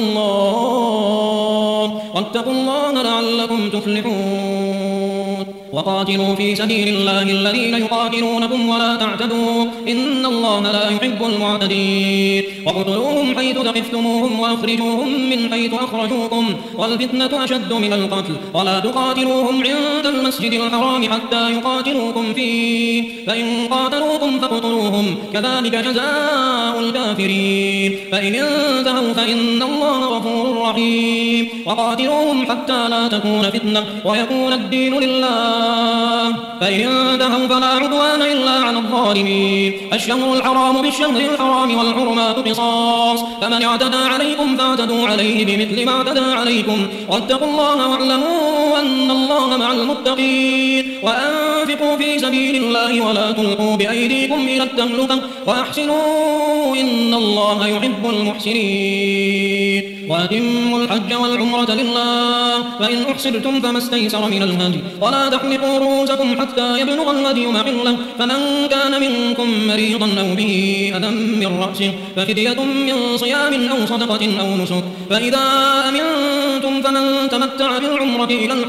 واتقوا الله لعلكم تفلحون وقاتلوا في سبيل الله الذين يقاتلونكم ولا تعتدوا إن الله لا يحب المعتدين وقتلوهم حيث ثقفتموهم وأخرجوهم من حيث أخرجوكم والفتنة أشد من القتل ولا تقاتلوهم عند المسجد الحرام حتى يقاتلوكم فيه فإن قاتلوكم فاقتلوهم كذلك جزاء الكافرين فإن انتهوا فإن الله غفور رحيم وقاتلوهم حتى لا تكون فتنة ويكون الدين لله فإن انتهوا فلا عدوان إلا على الظالمين الشهر الحرام بالشهر الحرام والحرمات قصاص فمن اعتدى عليكم فاعتدوا عليه بمثل ما اعتدى عليكم واتقوا الله واعلموا أن الله مع المتقين وأنفقوا وأنفقوا في سبيل الله ولا تلقوا بأيديكم إلى التهلكة وأحسنوا إن الله يحب المحسنين. وأتموا الحج والعمرة لله فإن أحصرتم فما استيسر من الهدي ولا تحلقوا رؤوسكم حتى يبلغ الهدي محله فمن كان منكم مريضا أو به أذى من رأسه ففدية من صيام أو صدقة أو نسك فإذا أمنتم فمن تمتع بالعمرة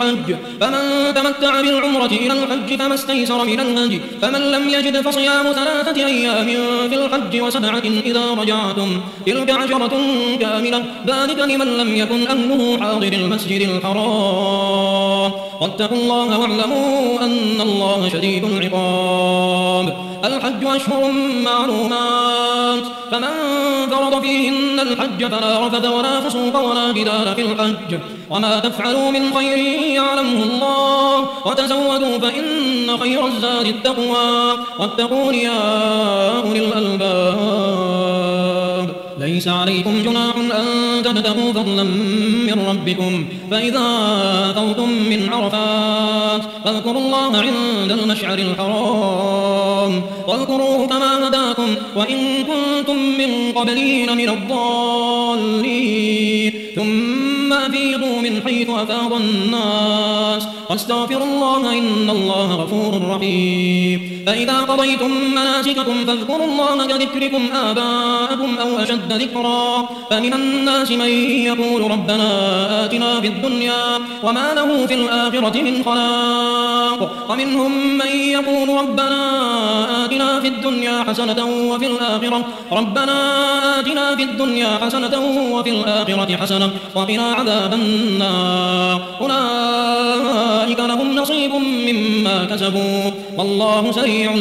إلى الحج فما استيسر من الهدي فمن لم يجد فصيام 3 أيام في الحج و7 إذا رجعتم تلك 10 كاملة ذلك لمن لم يكن أهله حاضر المسجد الحرام واتقوا الله واعلموا أن الله شديد العقاب. الحج أشهر معلومات فمن فرض فيهن الحج فلا رفث ولا فسوق ولا جدال في الحج وما تفعلوا من خير يعلمه الله وتزودوا فإن خير الزاد التقوى واتقون يا أولي الألباب. ليس عليكم جناح أن تبتغوا فضلا من ربكم فإذا أفضتم من عرفات فاذكروا الله عند المشعر الحرام واذكروه كما هداكم وإن كنتم من قبله لمن الضالين ثم أفيضوا من حيث أفاض الناس واستغفروا الله إن الله غفور رحيم. فإذا قضيتم مناسككم فاذكروا الله كذكركم آباءكم أو أشد ذكرا فمن الناس من يقول ربنا آتنا في الدنيا وما له في الآخرة من خلاق ومنهم من يقول ربنا آتنا في الدنيا حسنة وفي الآخرة وفي الآخرة حسنة وقنا عذاب النار أولئك لهم نصيب مما كسبوا والله سريع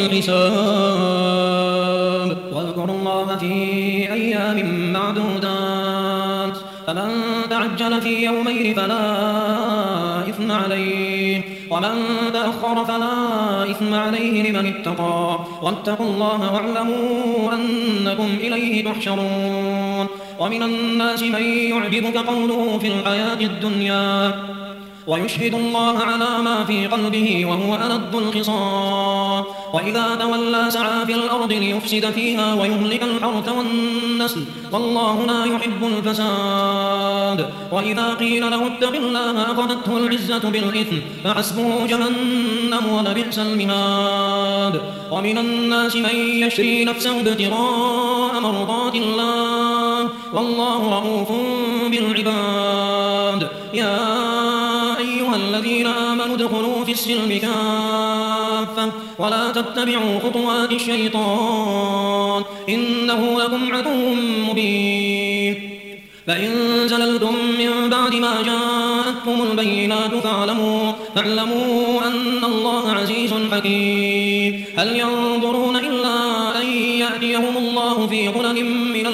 الحساب. واذكروا الله في أيام معدودات فمن تعجل في يومين فلا إثم عليه ومن تأخر فلا إثم عليه لمن اتقى واتقوا الله واعلموا أنكم إليه تحشرون. ومن الناس من يعجبك قوله في الحياة الدنيا ويشهد الله على ما في قلبه وهو ألد الخصام وإذا تولى سعى في الأرض ليفسد فيها ويهلك الحرث والنسل والله لا يحب الفساد. وإذا قيل له اتق الله أخذته العزة بالإثم فحسبه جهنم ولبئس المهاد. ومن الناس من يشري نفسه ابتغاء مرضات الله والله رؤوف بالعباد. يا أيها الذين آمنوا ادخلوا في السلم كافة ولا تتبعوا خطوات الشيطان إنه لكم عدو مبين. فإن زللتم من بعد ما جاءتكم البينات فاعلموا أن الله عزيز حكيم. هل ينظرون إلا أن يأتيهم الله في ظلل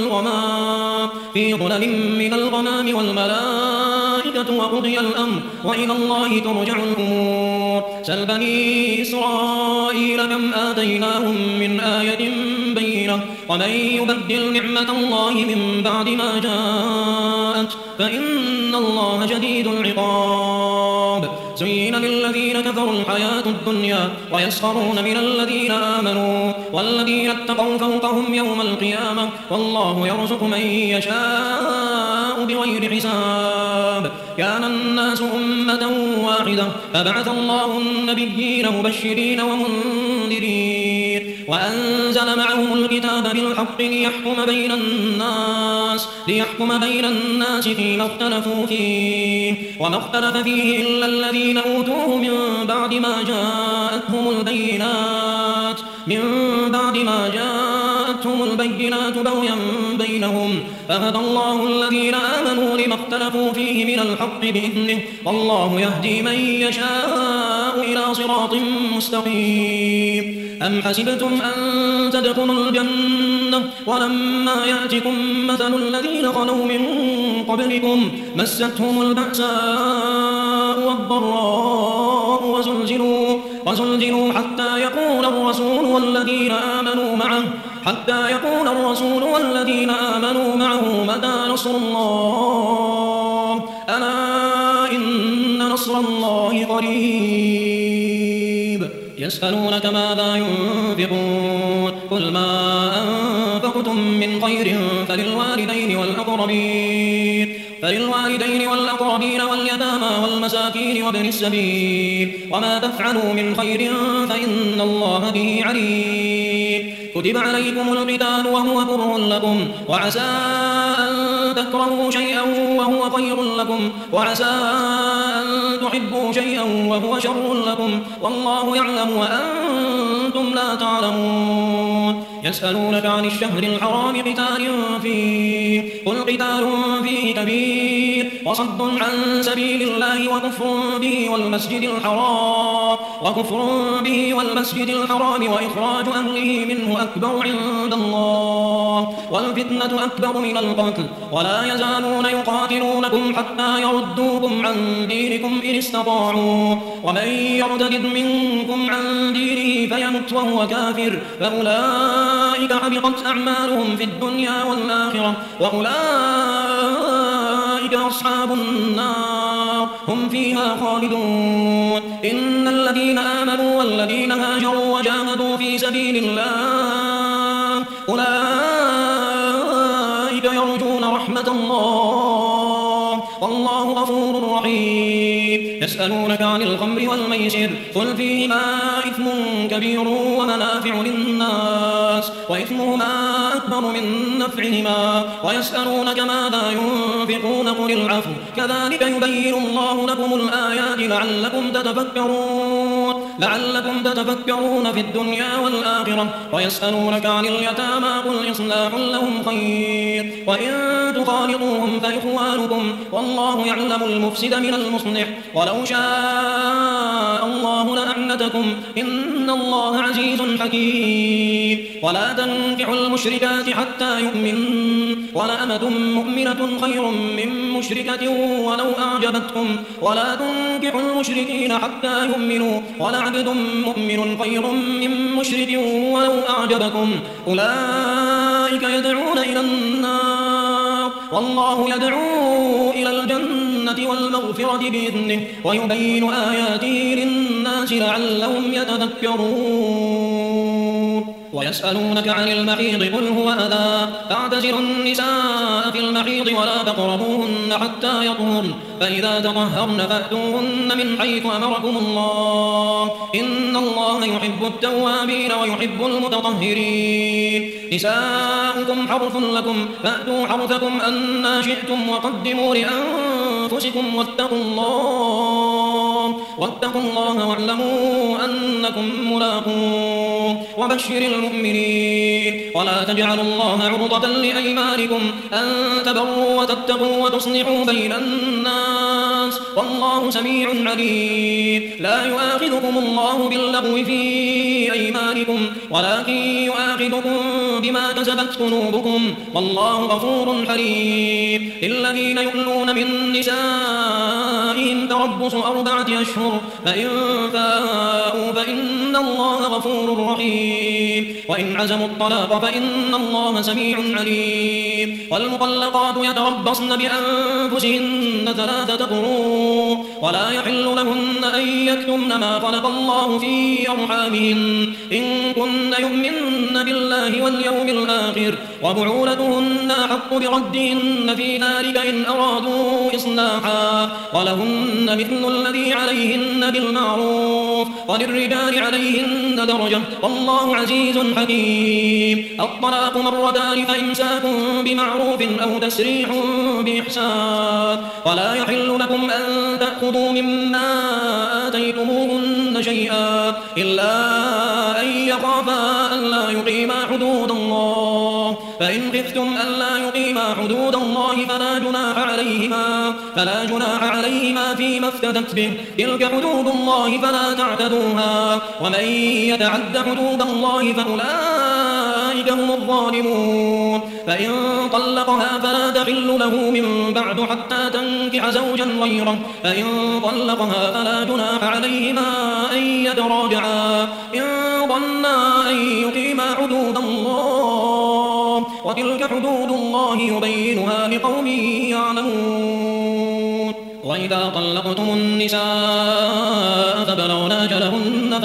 من الغمام والملائكة وقضي الأمر وإلى الله ترجع الأمور. سل بني إسرائيل كم آتيناهم من آية بينة ومن يبدل نعمة الله من بعد ما جاءت فإن الله شديد العقاب. زين للذين كفروا الحياة الدنيا ويسخرون من الذين آمنوا والذين اتقوا فوقهم يوم القيامة والله يرزق من يشاء بغير حساب. كان الناس أمة واحدة فبعث الله النبيين مبشرين ومنذرين وأنزل معهم الكتاب بالحق ليحكم بين الناس فيما اختلفوا فيه وما اختلف فيه إلا الذين أوتوه من بعد ما جاءتهم البينات بغيا بينهم فهدى الله الذين آمنوا لما اختلفوا فيه من الحق بإذنه والله يهدي من يشاء إلى صراط مستقيم. أم حسبتم أن تدخلوا الجنة ولما يأتكم مثل الذين خلوا من قبلكم مستهم البأساء والضراء وزلزلوا حتى يقول الرسول والذين آمنوا معه متى نصر الله ألا إن نصر الله قريب. يسألونك ماذا ينفقون قل ما أنفقتم من خير فللوالدين والأقربين واليتامى والمساكين وابن السبيل وما تفعلوا من خير فإن الله به عليم كتب عليكم القتال وهو كره لكم وعسى أن تكرهوا شيئا وهو خير لكم وعسى أن تحبوا شيئا وهو شر لكم والله يعلم وأنتم لا تعلمون يسألونك عن الشهر الحرام قتال فيه قل قتال فيه كبير وصد عن سبيل الله وكفر به والمسجد الحرام وإخراج أهله منه أكبر عند الله والفتنة أكبر من القتل ولا يزالون يقاتلونكم حتى يردوكم عن دينكم إن استطاعوا ومن يرتد منكم عن دينه فيمت وهو كافر فأولئك حبطت أعمالهم في الدنيا والآخرة وأولئك أصحاب النار هم فيها خالدون إن الذين آمنوا والذين هاجروا وجاهدوا في سبيل الله أولئك يرجون رحمة الله والله غفور رحيم يسألونك عن الخمر والميسر قل فيهما إثم كبير ومنافع للناس وإثمهما أكبر من نفعهما ويسألونك ماذا ينفقون قل العفو كذلك يبين الله لكم الآيات لعلكم تتفكرون في الدنيا والآخرة ويسألونك عن اليتامى قل إصلاح لهم خير وإن تخالطوهم فإخوانكم والله يعلم المفسد من المصلح ولو شاء الله لأعنتكم إن الله عزيز حكيم ولا تنكحوا المشركات حتى يؤمنوا ولأمة مؤمنة خير من مشركة ولو أعجبتكم ولا تنكحوا المشركين حتى يؤمنوا ولعبد مؤمن خير من مشرك ولو أعجبكم أولئك يدعون إلى النار والله يدعو إلى الجنة والمغفرة بإذنه ويبين آياته للناس لعلهم يتذكرون ويسألونك عن المحيض قل هو أذى فاعتزلوا النساء في المحيض ولا تقربوهن حتى يطهرن فإذا تطهرن فأتوهن من حيث أمركم الله إن الله يحب التوابين ويحب المتطهرين نساؤكم حرث لكم فأتوا حرثكم أنى شئتم وقدموا لأنفسكم واتقوا الله واعلموا أنكم ملاقوه وبشر المؤمنين ولا تجعلوا الله عرضة لأيمانكم أن تبروا وتتقوا وتصلحوا بين الناس والله سميع عليم لا يؤاخذكم الله باللغو في أيمانكم ولكن يؤاخذكم بما كسبت قلوبكم والله غفور حليم للذين يؤلون من نسائهم تربص 4 أشهر فإن فاءوا فإن الله غفور رحيم وإن عزموا الطلاق فإن الله سميع عليم والمطلقات يتربصن بأنفسهن 3 قروء ولا يحل لهن أن يكتمن ما خلق الله في أرحامهن إن كن يؤمن بالله واليوم الآخر وبعولتهن أحق بردهن في ذلك إن أرادوا إصلاحا ولهن مثل الذي عليهن بالمعروف وللرجال عليهن درجة والله عزيز حكيم الطلاق 2 فإمساك بمعروف أو تسريح بإحسان ولا يحل لكم أن تأخذوا مما آتيتموهن شيئا إلا أن يخافا ألا يقيما حدود الله فإن خفتم ألا يقيما حدود الله فلا جناح عليهما فيما افتدت به تلك حدود الله فلا تعتدوها ومن يتعد حدود الله فأولئك هم الظالمون فإن طلقها فلا تحل له من بعد حتى تنكح زوجا غيره فإن طلقها فلا جناح عليهما أن يتراجعا إن ظنا أن يقيما حدود الله وتلك حدود الله يبينها لقوم يعلمون وإذا طلقتم النساء فبلغن أجلهن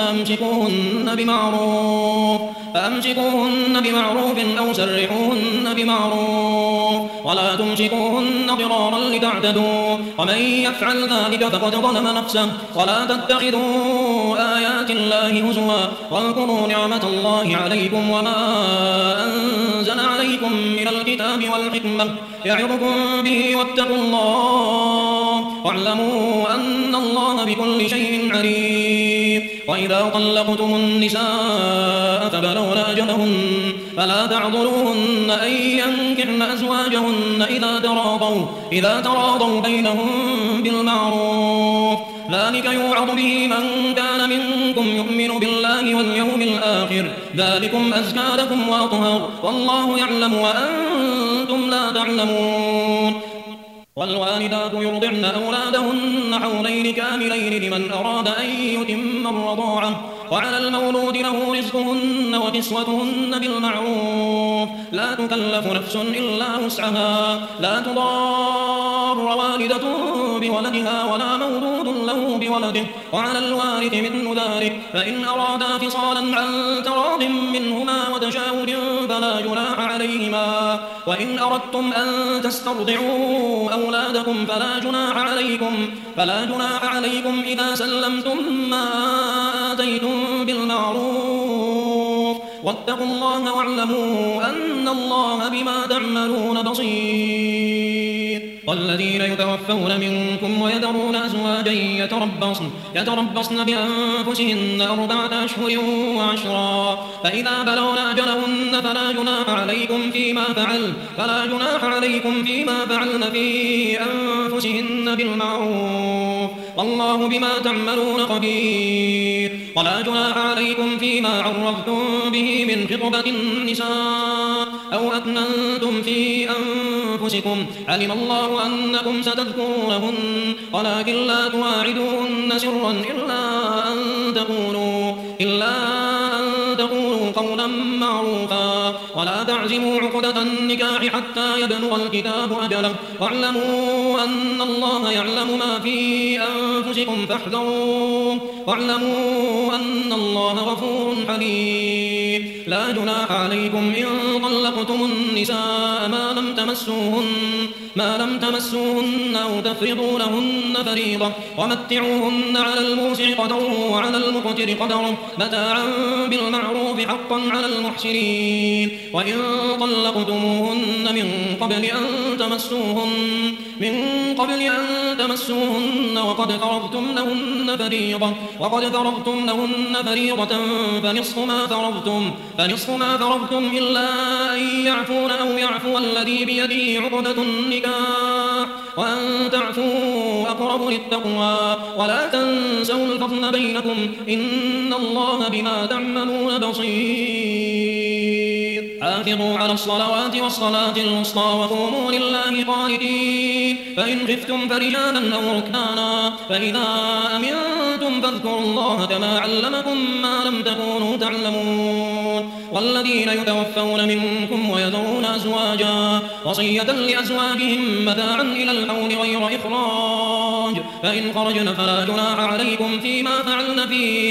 فأمسكوهن بمعروف أو سرحوهن بمعروف ولا تمسكوهن ضرارا لتعتدوا ومن يفعل ذلك فقد ظلم نفسه ولا تتخذوا آيات الله هزوا واذكروا نعمة الله عليكم وما أنزل عليكم من الكتاب والحكمة يعظكم به واتقوا الله واعلموا أن الله بكل شيء عليم. وإذا طلقتم النساء فبلغن أجلهن فلا تعضلوهن أن ينكحن أزواجهن إذا تراضوا بينهم بالمعروف ذلك يوعظ به من كان منكم يؤمن بالله واليوم الآخر ذلكم أزكى لكم وأطهر والله يعلم وأنتم لا تعلمون. والوالدات يرضعن أولادهن حولين كاملين لمن أراد أن يتم الرضاعة وعلى المولود له رزقهن وكسوتهن بالمعروف لا تكلف نفس إلا وسعها لا تضار والدة بولدها ولا مولود له بولده وعلى الوارث مثل ذلك فإن أرادا فصالا عن تراض منهما وتشاور فلا جناح عليهما وإن أردتم أن تسترضعوا أولادكم فلا جناح عليكم إذا سلمتم ما آتيتم بالمعروف واتقوا الله واعلموا أن الله بما تعملون بصير. والذين يتوفون منكم ويذرون أزواجا يتربصن بأنفسهن 4 أشهر و10 فإذا بلغن أجلهن فلا جناح عليكم فيما فعلن في أنفسهن بالمعروف والله بما تعملون خبير. ولا جناح عليكم فيما عرضتم به من خطبة النساء أو أكننتم في أنفسكم علم الله أنكم ستذكرونهن ولكن لا تواعدوهن سرا إلا أن تقولوا قولا معروفا ولا تعزموا عقدة النكاح حتى يبلغ الكتاب أجله واعلموا أن الله يعلم ما في أنفسكم فاحذروه واعلموا أن الله غفور حليم. لا جناح عليكم إن طلقتم النساء ما لم تمسوهن أو تفرضوا لهن فريضة ومتعوهن على الموسع قدره وعلى المقتر قدره متاعا بالمعروف حقا على المحسنين. وإن طلقتموهن من قبل أن تمسوهن وقد فرضتم لهن فريضة فنصف ما فرضتم إلا أن يعفون أو يعفو الذي بيده عقدة النكاح وأن تعفوا أقرب للتقوى ولا تنسوا الفضل بينكم إن الله بما تعملون بصير. حافظوا على الصلوات والصلاة الوسطى وقوموا لله قانتين فإن خفتم فرجالا أو ركبانا فإذا أمنتم فاذكروا الله كما علمكم ما لم تكونوا تعلمون. والذين يتوفون منكم ويذرون أزواجا وصية لأزواجهم متاعا إلى الحول غير إخراج فإن خرجن فلا جناح عليكم فيما فعلن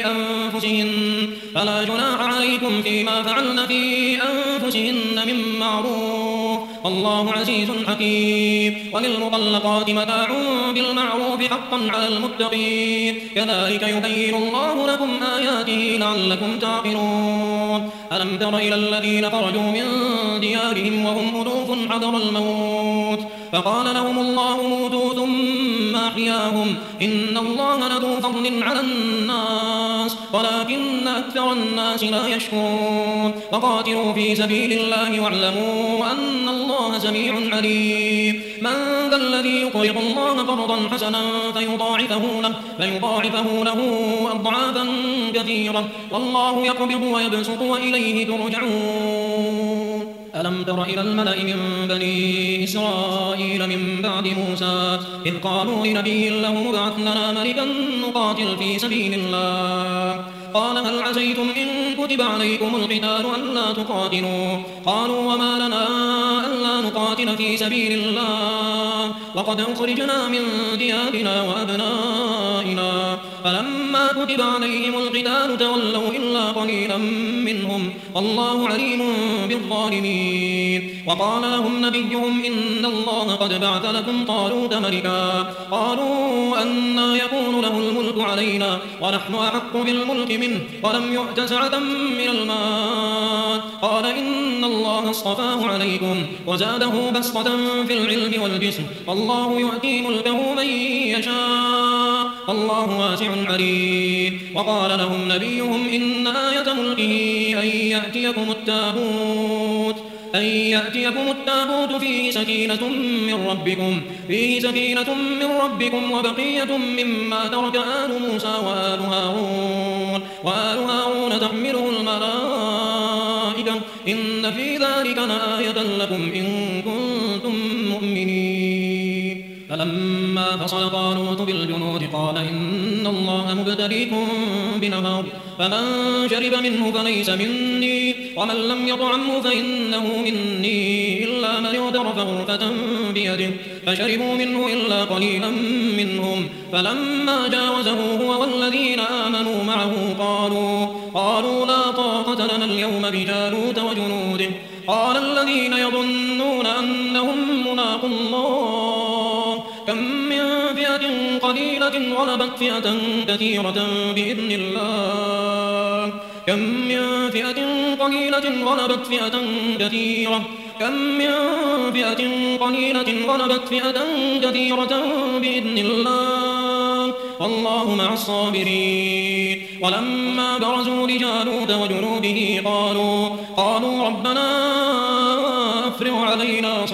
في أنفسهن من معروف والله عزيز حكيم. وللمطلقات متاع بالمعروف حقا على المتقين كذلك يبين الله لكم آياته لعلكم تعقلون. ألم تر إلى الذين خرجوا من ديارهم وهم ألوف حذر الموت فقال لهم الله موتوا ثم أحياهم إن الله لذو فضل على الناس ولكن أكثر الناس لا يشكرون. وقاتلوا في سبيل الله واعلموا أن الله سميع عليم. من ذا الذي يقرض الله قرضا حسنا فيضاعفه له أضعافا كثيرة والله يقبض ويبسط وإليه ترجعون. ألم تر إلى الملأ من بني إسرائيل من بعد موسى إذ قالوا لنبي له ابعث لنا ملكا نقاتل في سبيل الله قال هل عسيتم إن كتب عليكم القتال ألا تقاتلوا. قالوا وما لنا ألا نقاتل في سبيل الله وقد أخرجنا من ديارنا وأبنائنا. فلما كتب عليهم القتال تولوا إلا قليلا منهم والله عليم بالظالمين. وقال لهم نبيهم إن الله قد بعث لكم طالوت ملكا. قالوا أنى يكون له الملك علينا ونحن أحق بالملك منه ولم يؤت سعة من المال. قال إن الله اصطفاه عليكم وزاده بسطة في العلم والجسم والله يؤتي ملكه من يشاء والله واسع عليم. وقال لهم نبيهم إن آية ملكه أن يأتيكم التابوت فيه سكينة من ربكم وبقية مما ترك آل موسى وآل هارون تحمله الملائكة إن في ذلك لآية لكم إن كنتم مؤمنين. فلما فصل طالوت بالجنود قال إن الله مبتليكم بنهر فمن شرب منه فليس مني ومن لم يطعمه فإنه مني إلا من اغترف غرفة بيده فشربوا منه إلا قليلا منهم. فلما جاوزه هو والذين آمنوا معه قالوا لا طاقة لنا اليوم بجالوت وجنوده. قال الذين يظنون أنهم ملاقو الله كم من فئة قليلة غلبت فئة كثيرة بإذن الله والله مع الصابرين. ولما برزوا لجالوت وجنوده قالوا ربنا أفرغ علينا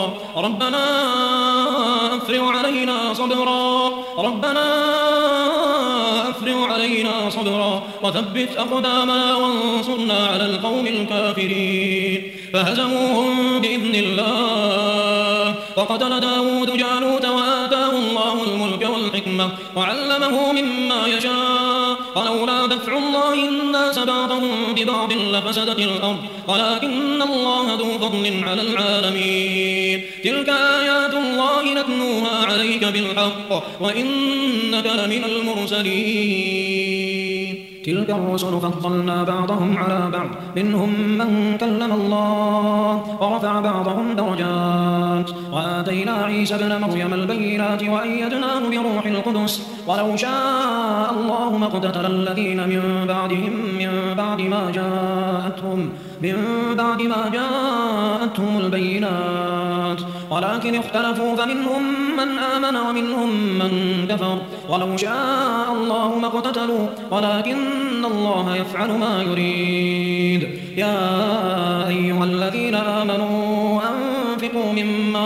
صبرا وثبت أقدامنا وانصرنا على القوم الكافرين. فهزموهم بإذن الله. وقتل داود جالوت وآتاه الله الملك والحكمة وعلمه مما يشاء. ولولا دفع الله الناس بعضهم ببعض لفسدت الأرض ولكن الله ذو فضل على العالمين. تلك آيات الله نتلوها عليك بالحق وإنك لمن المرسلين. تلك الرسل فضلنا بعضهم على بعض منهم من كلم الله ورفع بعضهم درجات وآتينا عيسى ابن مريم البينات وأيدناه بروح القدس. ولو شاء الله ما اقتتل الذين من بعدهم من بعد ما جاءتهم البينات ولكن اختلفوا فمنهم من آمن ومنهم من كفر. ولو شاء الله ما اقتتلوا ولكن الله يفعل ما يريد. يا أيها الذين آمنوا أنفقوا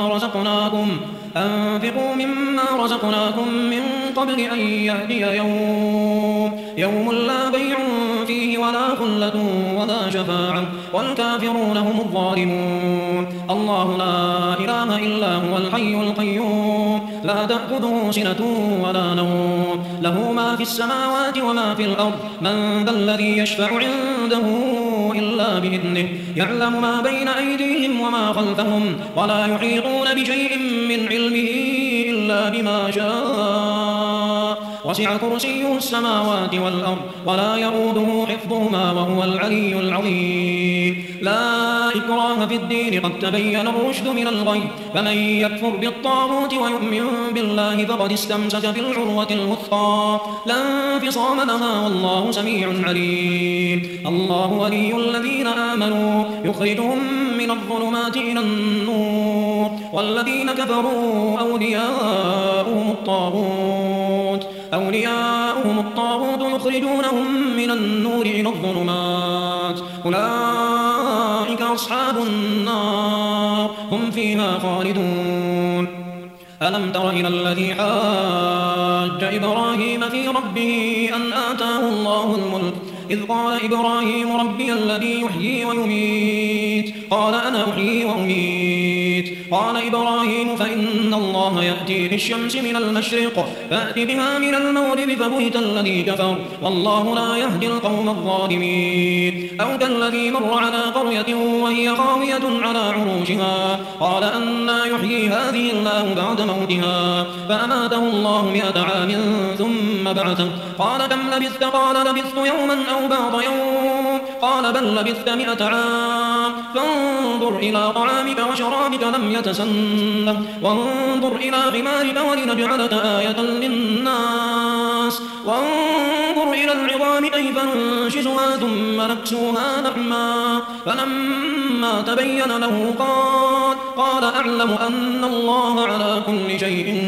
مما رزقناكم من قبل أن يأتي يوم لا بيع فيه ولا خلة ولا شفاعة والكافرون هم الظالمون. الله لا إله إلا هو الحي القيوم لا تأخذه سنة ولا نوم له ما في السماوات وما في الأرض. من ذا الذي يشفع عنده إلا بإذنه يعلم ما بين أيديهم وما خلفهم ولا يحيطون بشيء من علمه إلا بما شاء. وسع كرسيه السماوات والأرض ولا يؤوده حفظهما وهو العلي العظيم. لا إكراه في الدين قد تبين الرشد من الغي. فمن يكفر بالطاغوت ويؤمن بالله فقد استمسك بالعروة الوثقى لا انفصام لها والله سميع عليم. الله ولي الذين آمنوا يخرجهم من الظلمات إلى النور والذين كفروا أولياؤهم الطاغوت يخرجونهم من النور إلى الظلمات أولئك أصحاب النار هم فيها خالدون. ألم تر إلى الذي حاج إبراهيم في ربه أن آتاه الله الملك إذ قال إبراهيم ربي الذي يحيي ويميت قال أنا أحيي وأميت قال إبراهيم فإن الله يأتي بالشمس من المشرق فأت بها من المغرب فبهت الذي كفر والله لا يهدي القوم الظالمين أو كالذي مر على قرية وهي خاوية على عروشها قال أنى يحيي هذه الله بعد موتها فأماته الله 100 عام ثم بعثه قال كم لبثت قال لبثت يوما أو بعض يوم قال بل لبثت 100 عام فانظر إلى طعامك وشرابك لم يتسنه وانظر إلى غمارك ولنجعلك آية للناس وانظر إلى العظام كيف ننشزها ثم نكسوها لحما فلما تبين له قال أعلم أن الله على كل شيء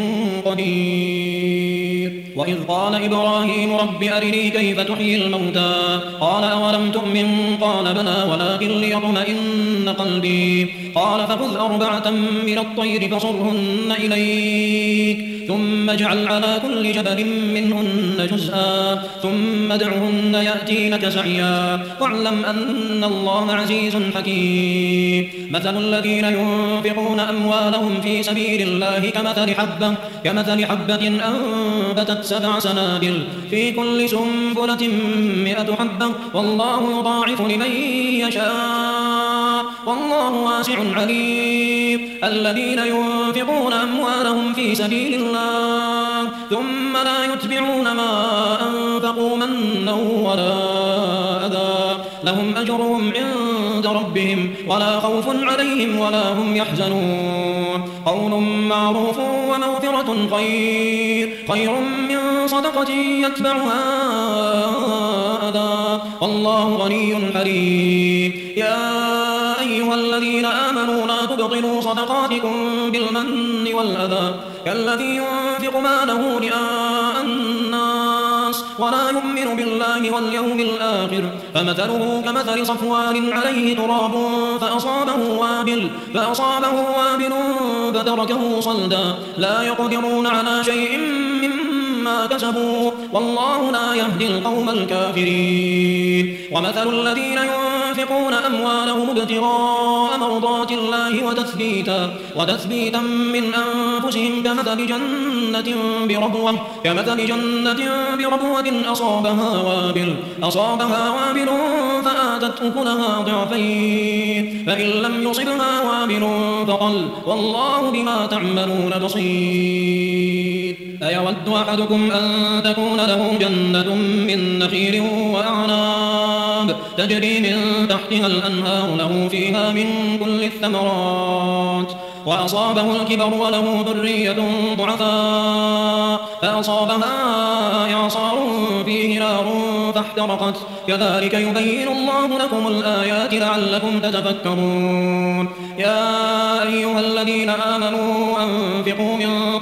قدير وإذ قال إبراهيم رب أرني كيف تحيي الموتى قال أولم تؤمن قال بلى ولكن ليطمئن قلبي قال فخذ 4 من الطير فصرهن إليك ثم اجعل على كل جبل منهن جزءا ثم ادعهن يأتينك سعيا واعلم أن الله عزيز حكيم مثل الذين ينفقون أموالهم في سبيل الله كمثل حبة أنبتت 7 سنابل في كل سنبلة 100 حبة والله يضاعف لمن يشاء والله واسع عليم الذين ينفقون أموالهم في سبيل الله ثم لا يتبعون ما أنفقوا منا ولا أذى لهم أجرهم عند ربهم ولا خوف عليهم ولا هم يحزنون قول معروف ومغفرة خير من صدقة يتبعها أذى والله غني حليم يا أيها الذين آمنوا لا تبطلوا صدقاتكم بالمن والأذى كالذي ينفق ماله رئاء الناس ولا يؤمن بالله واليوم الآخر فمثله كمثل صفوان عليه تراب فأصابه وابل فتركه صلدا لا يقدرون على شيء مما كسبوا والله لا يهدي القوم الكافرين ومثل الذين ينفقون أموالهم ابتغاء مرضات الله وتثبيتا من أنفسهم كمثل جنة بربوة أصابها وابل فآتت أكلها ضعفين فإن لم يصبها وابل فطل والله بما تعملون بصير أيود أحدكم أن تكون له جنة من نخيل وأعناب تجري من تحتها الأنهار له فيها من كل الثمرات وأصابه الكبر وله ذرية ضعفاء فأصابها إعصار فيه نار فاحترقت كذلك يبين الله لكم الآيات لعلكم تتفكرون يا أيها الذين آمنوا أنفقوا من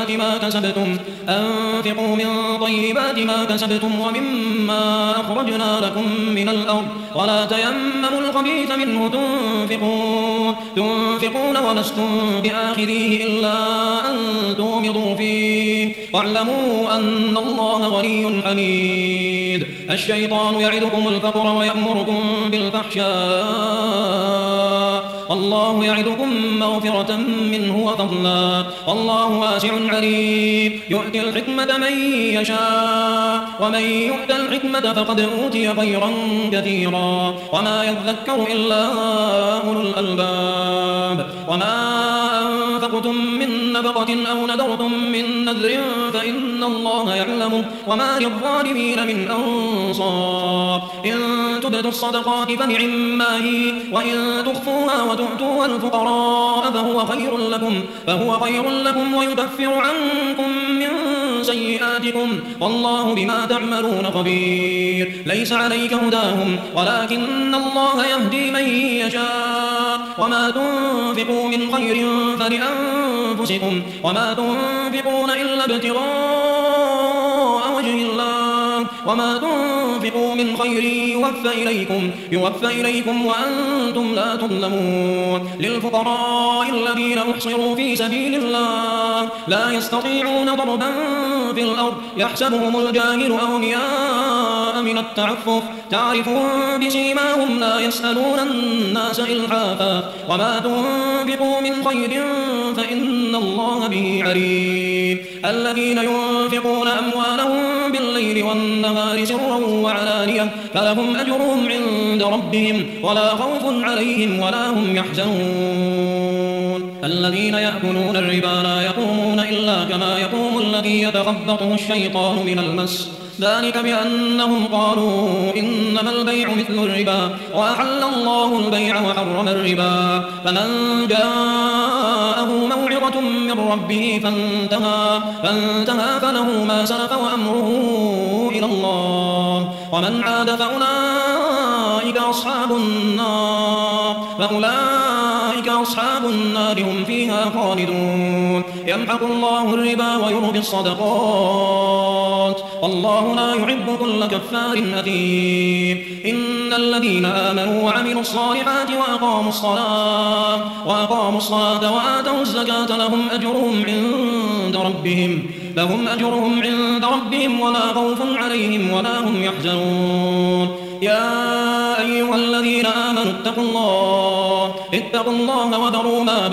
طيبات ما كسبتم ومما أخرجنا لكم من الأرض ولا تيمموا الخبيث منه تنفقون ولستم بآخذيه إلا أن تغمضوا فيه واعلموا أن الله غني حميد الشيطان يعدكم الفقر ويأمركم بالفحشاء والله يعدكم مغفرة منه وفضلا والله واسع عليم يؤتي الحكمة من يشاء ومن يؤت الحكمة فقد أوتي خيرا كثيرا وما يذكر إلا أولو الألباب وما أنفقتم من نفقة أو نذرتم من نذر فإن الله يعلمه وما للظالمين من أنصار إن تبدوا الصدقات فنعما هي وإن تخفوها وتؤتوها الفقراء فهو خير لكم ويكفر عنكم من سيئاتكم والله بما تعملون خبير ليس عليك هداهم ولكن الله يهدي من يشاء وما تنفقوا من خير فلأنفسكم وما تنفقون إلا ابتغاء وجه الله وما تنفقوا من خير يوفى إليكم وأنتم لا تظلمون للفقراء الذين أحصروا في سبيل الله لا يستطيعون ضربا في الأرض يحسبهم الجاهل أغنياء من التعفف تعرفون بسيماهم لا يسألون الناس إلحافا وما تنفقوا من خير فإن الله به عليم الذين ينفقون أموالهم بالليل والنهار سرا وعلانية فلهم أجرهم عند ربهم ولا خوف عليهم ولا هم يحزنون الذين يأكلون الربا لا يقومون إلا كما يقوم الذي يتخبطه الشيطان من المس ذلك بأنهم قالوا إنما البيع مثل الربا وأحل الله البيع وحرم الربا فمن جاءه موعظة من ربه فانتهى فله ما سلف وأمره إلى الله ومن عاد فأولئك أصحاب النار هم فيها خالدون يمحق الله الربا ويربي الصدقات والله لا يحب كل كفار أثيم إن الذين آمنوا وعملوا الصالحات وأقاموا الصلاة وآتوا الزكاة لهم أجرهم عند ربهم ولا خوف عليهم ولا هم يحزنون يا أيها الذين آمنوا اتقوا الله وذروا ما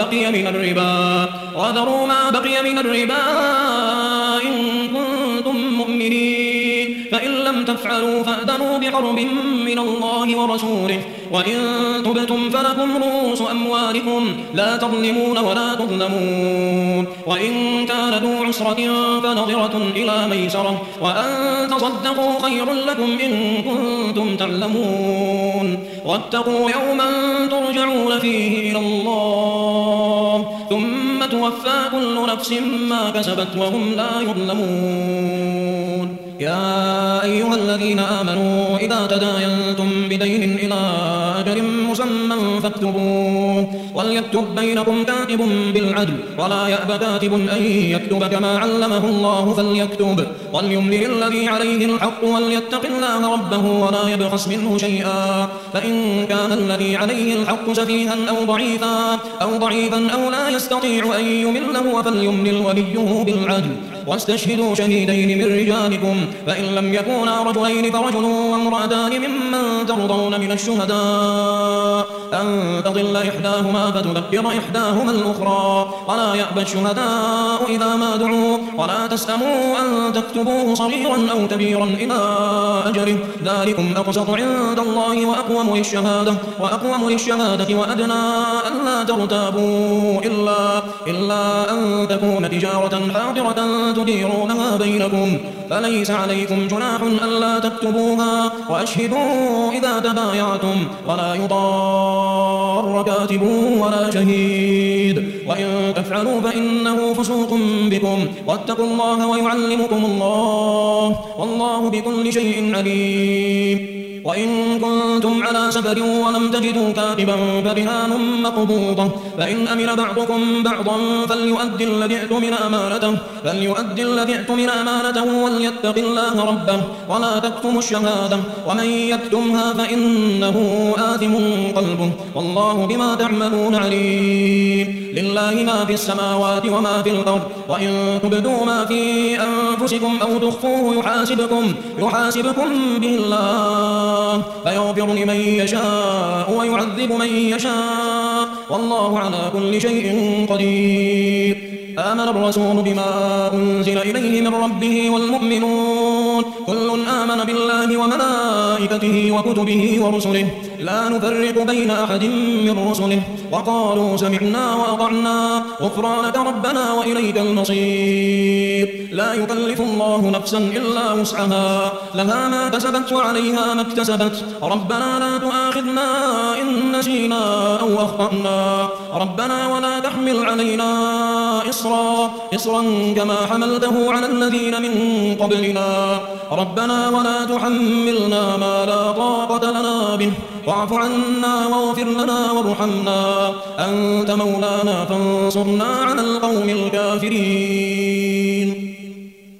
بقي من الربا إن كنتم مؤمنين فإن لم تفعلوا فأذنوا بحرب من الله ورسوله وإن تبتم فلكم رؤوس أموالكم لا تظلمون ولا تظلمون وإن كان ذو عسرة فنظرة إلى ميسرة وأن تصدقوا خير لكم إن كنتم تعلمون واتقوا يوما ترجعون فيه إلى الله ثم توفى كل نفس ما كسبت وهم لا يظلمون يا أيها الذين آمنوا إذا تداينتم بدين إلى أجل مسمى فاكتبوه وليكتب بينكم كاتب بالعدل ولا يأب كاتب أن يكتب كما علمه الله فليكتب وليملل الذي عليه الحق وليتق الله ربه ولا يبخس منه شيئا فإن كان الذي عليه الحق سفيها أو ضعيفا أو لا يستطيع أن يمله فليملل وليه بالعدل واستشهدوا شهيدين من رجالكم فإن لم يكونا رجلين فرجل وامرأتان ممن ترضون من الشهداء أن تضل إحداهما فتذكر إحداهما الأخرى ولا يأبى الشهداء إذا ما دعوا ولا تسأموا أن تكتبوه صغيرا أو كبيرا إلى أجله ذلكم أقسط عند الله وأقوم للشهادة وأدنى ألا ترتابوا إلا أن تكون تجارة حاضرة تديرونها بينكم فليس عليكم جناح ألا تكتبوها وأشهدوا إذا تبايعتم ولا يضار كاتب ولا شهيد وإن تفعلوا فإنه فسوق بكم واتقوا الله ويعلمكم الله والله بكل شيء عليم وإن كنتم على سفر ولم تجدوا كاتبا فرهان مقبوضة فإن أمن بعضكم بعضا فليؤدي الذي اؤتمن أمانته وليتق الله ربه ولا تكتموا الشهادة ومن يكتمها فإنه آثم قلبه والله بما تعملون عليم لله ما في السماوات وما في الأرض وإن تبدوا ما في أنفسكم أو تخفوه يحاسبكم به الله فيغفر لمن يشاء ويعذب من يشاء والله على كل شيء قدير آمن الرسول بما أنزل إليه من ربه والمؤمنون كل آمن بالله وملائكته وكتبه ورسله لا نفرق بين أحد من رسله وقالوا سمعنا وأطعنا غفرانك ربنا وإليك المصير لا يكلف الله نفسا إلا وسعها لها ما كسبت وعليها ما اكتسبت ربنا لا تؤاخذنا إن نسينا أو أخطأنا ربنا ولا تحمل علينا إصرا كما حملته على الذين من قبلنا ربنا ولا تحملنا ما لا طاقة لنا به واعف عنا واغفر لنا وارحمنا أنت مولانا فانصرنا على القوم الكافرين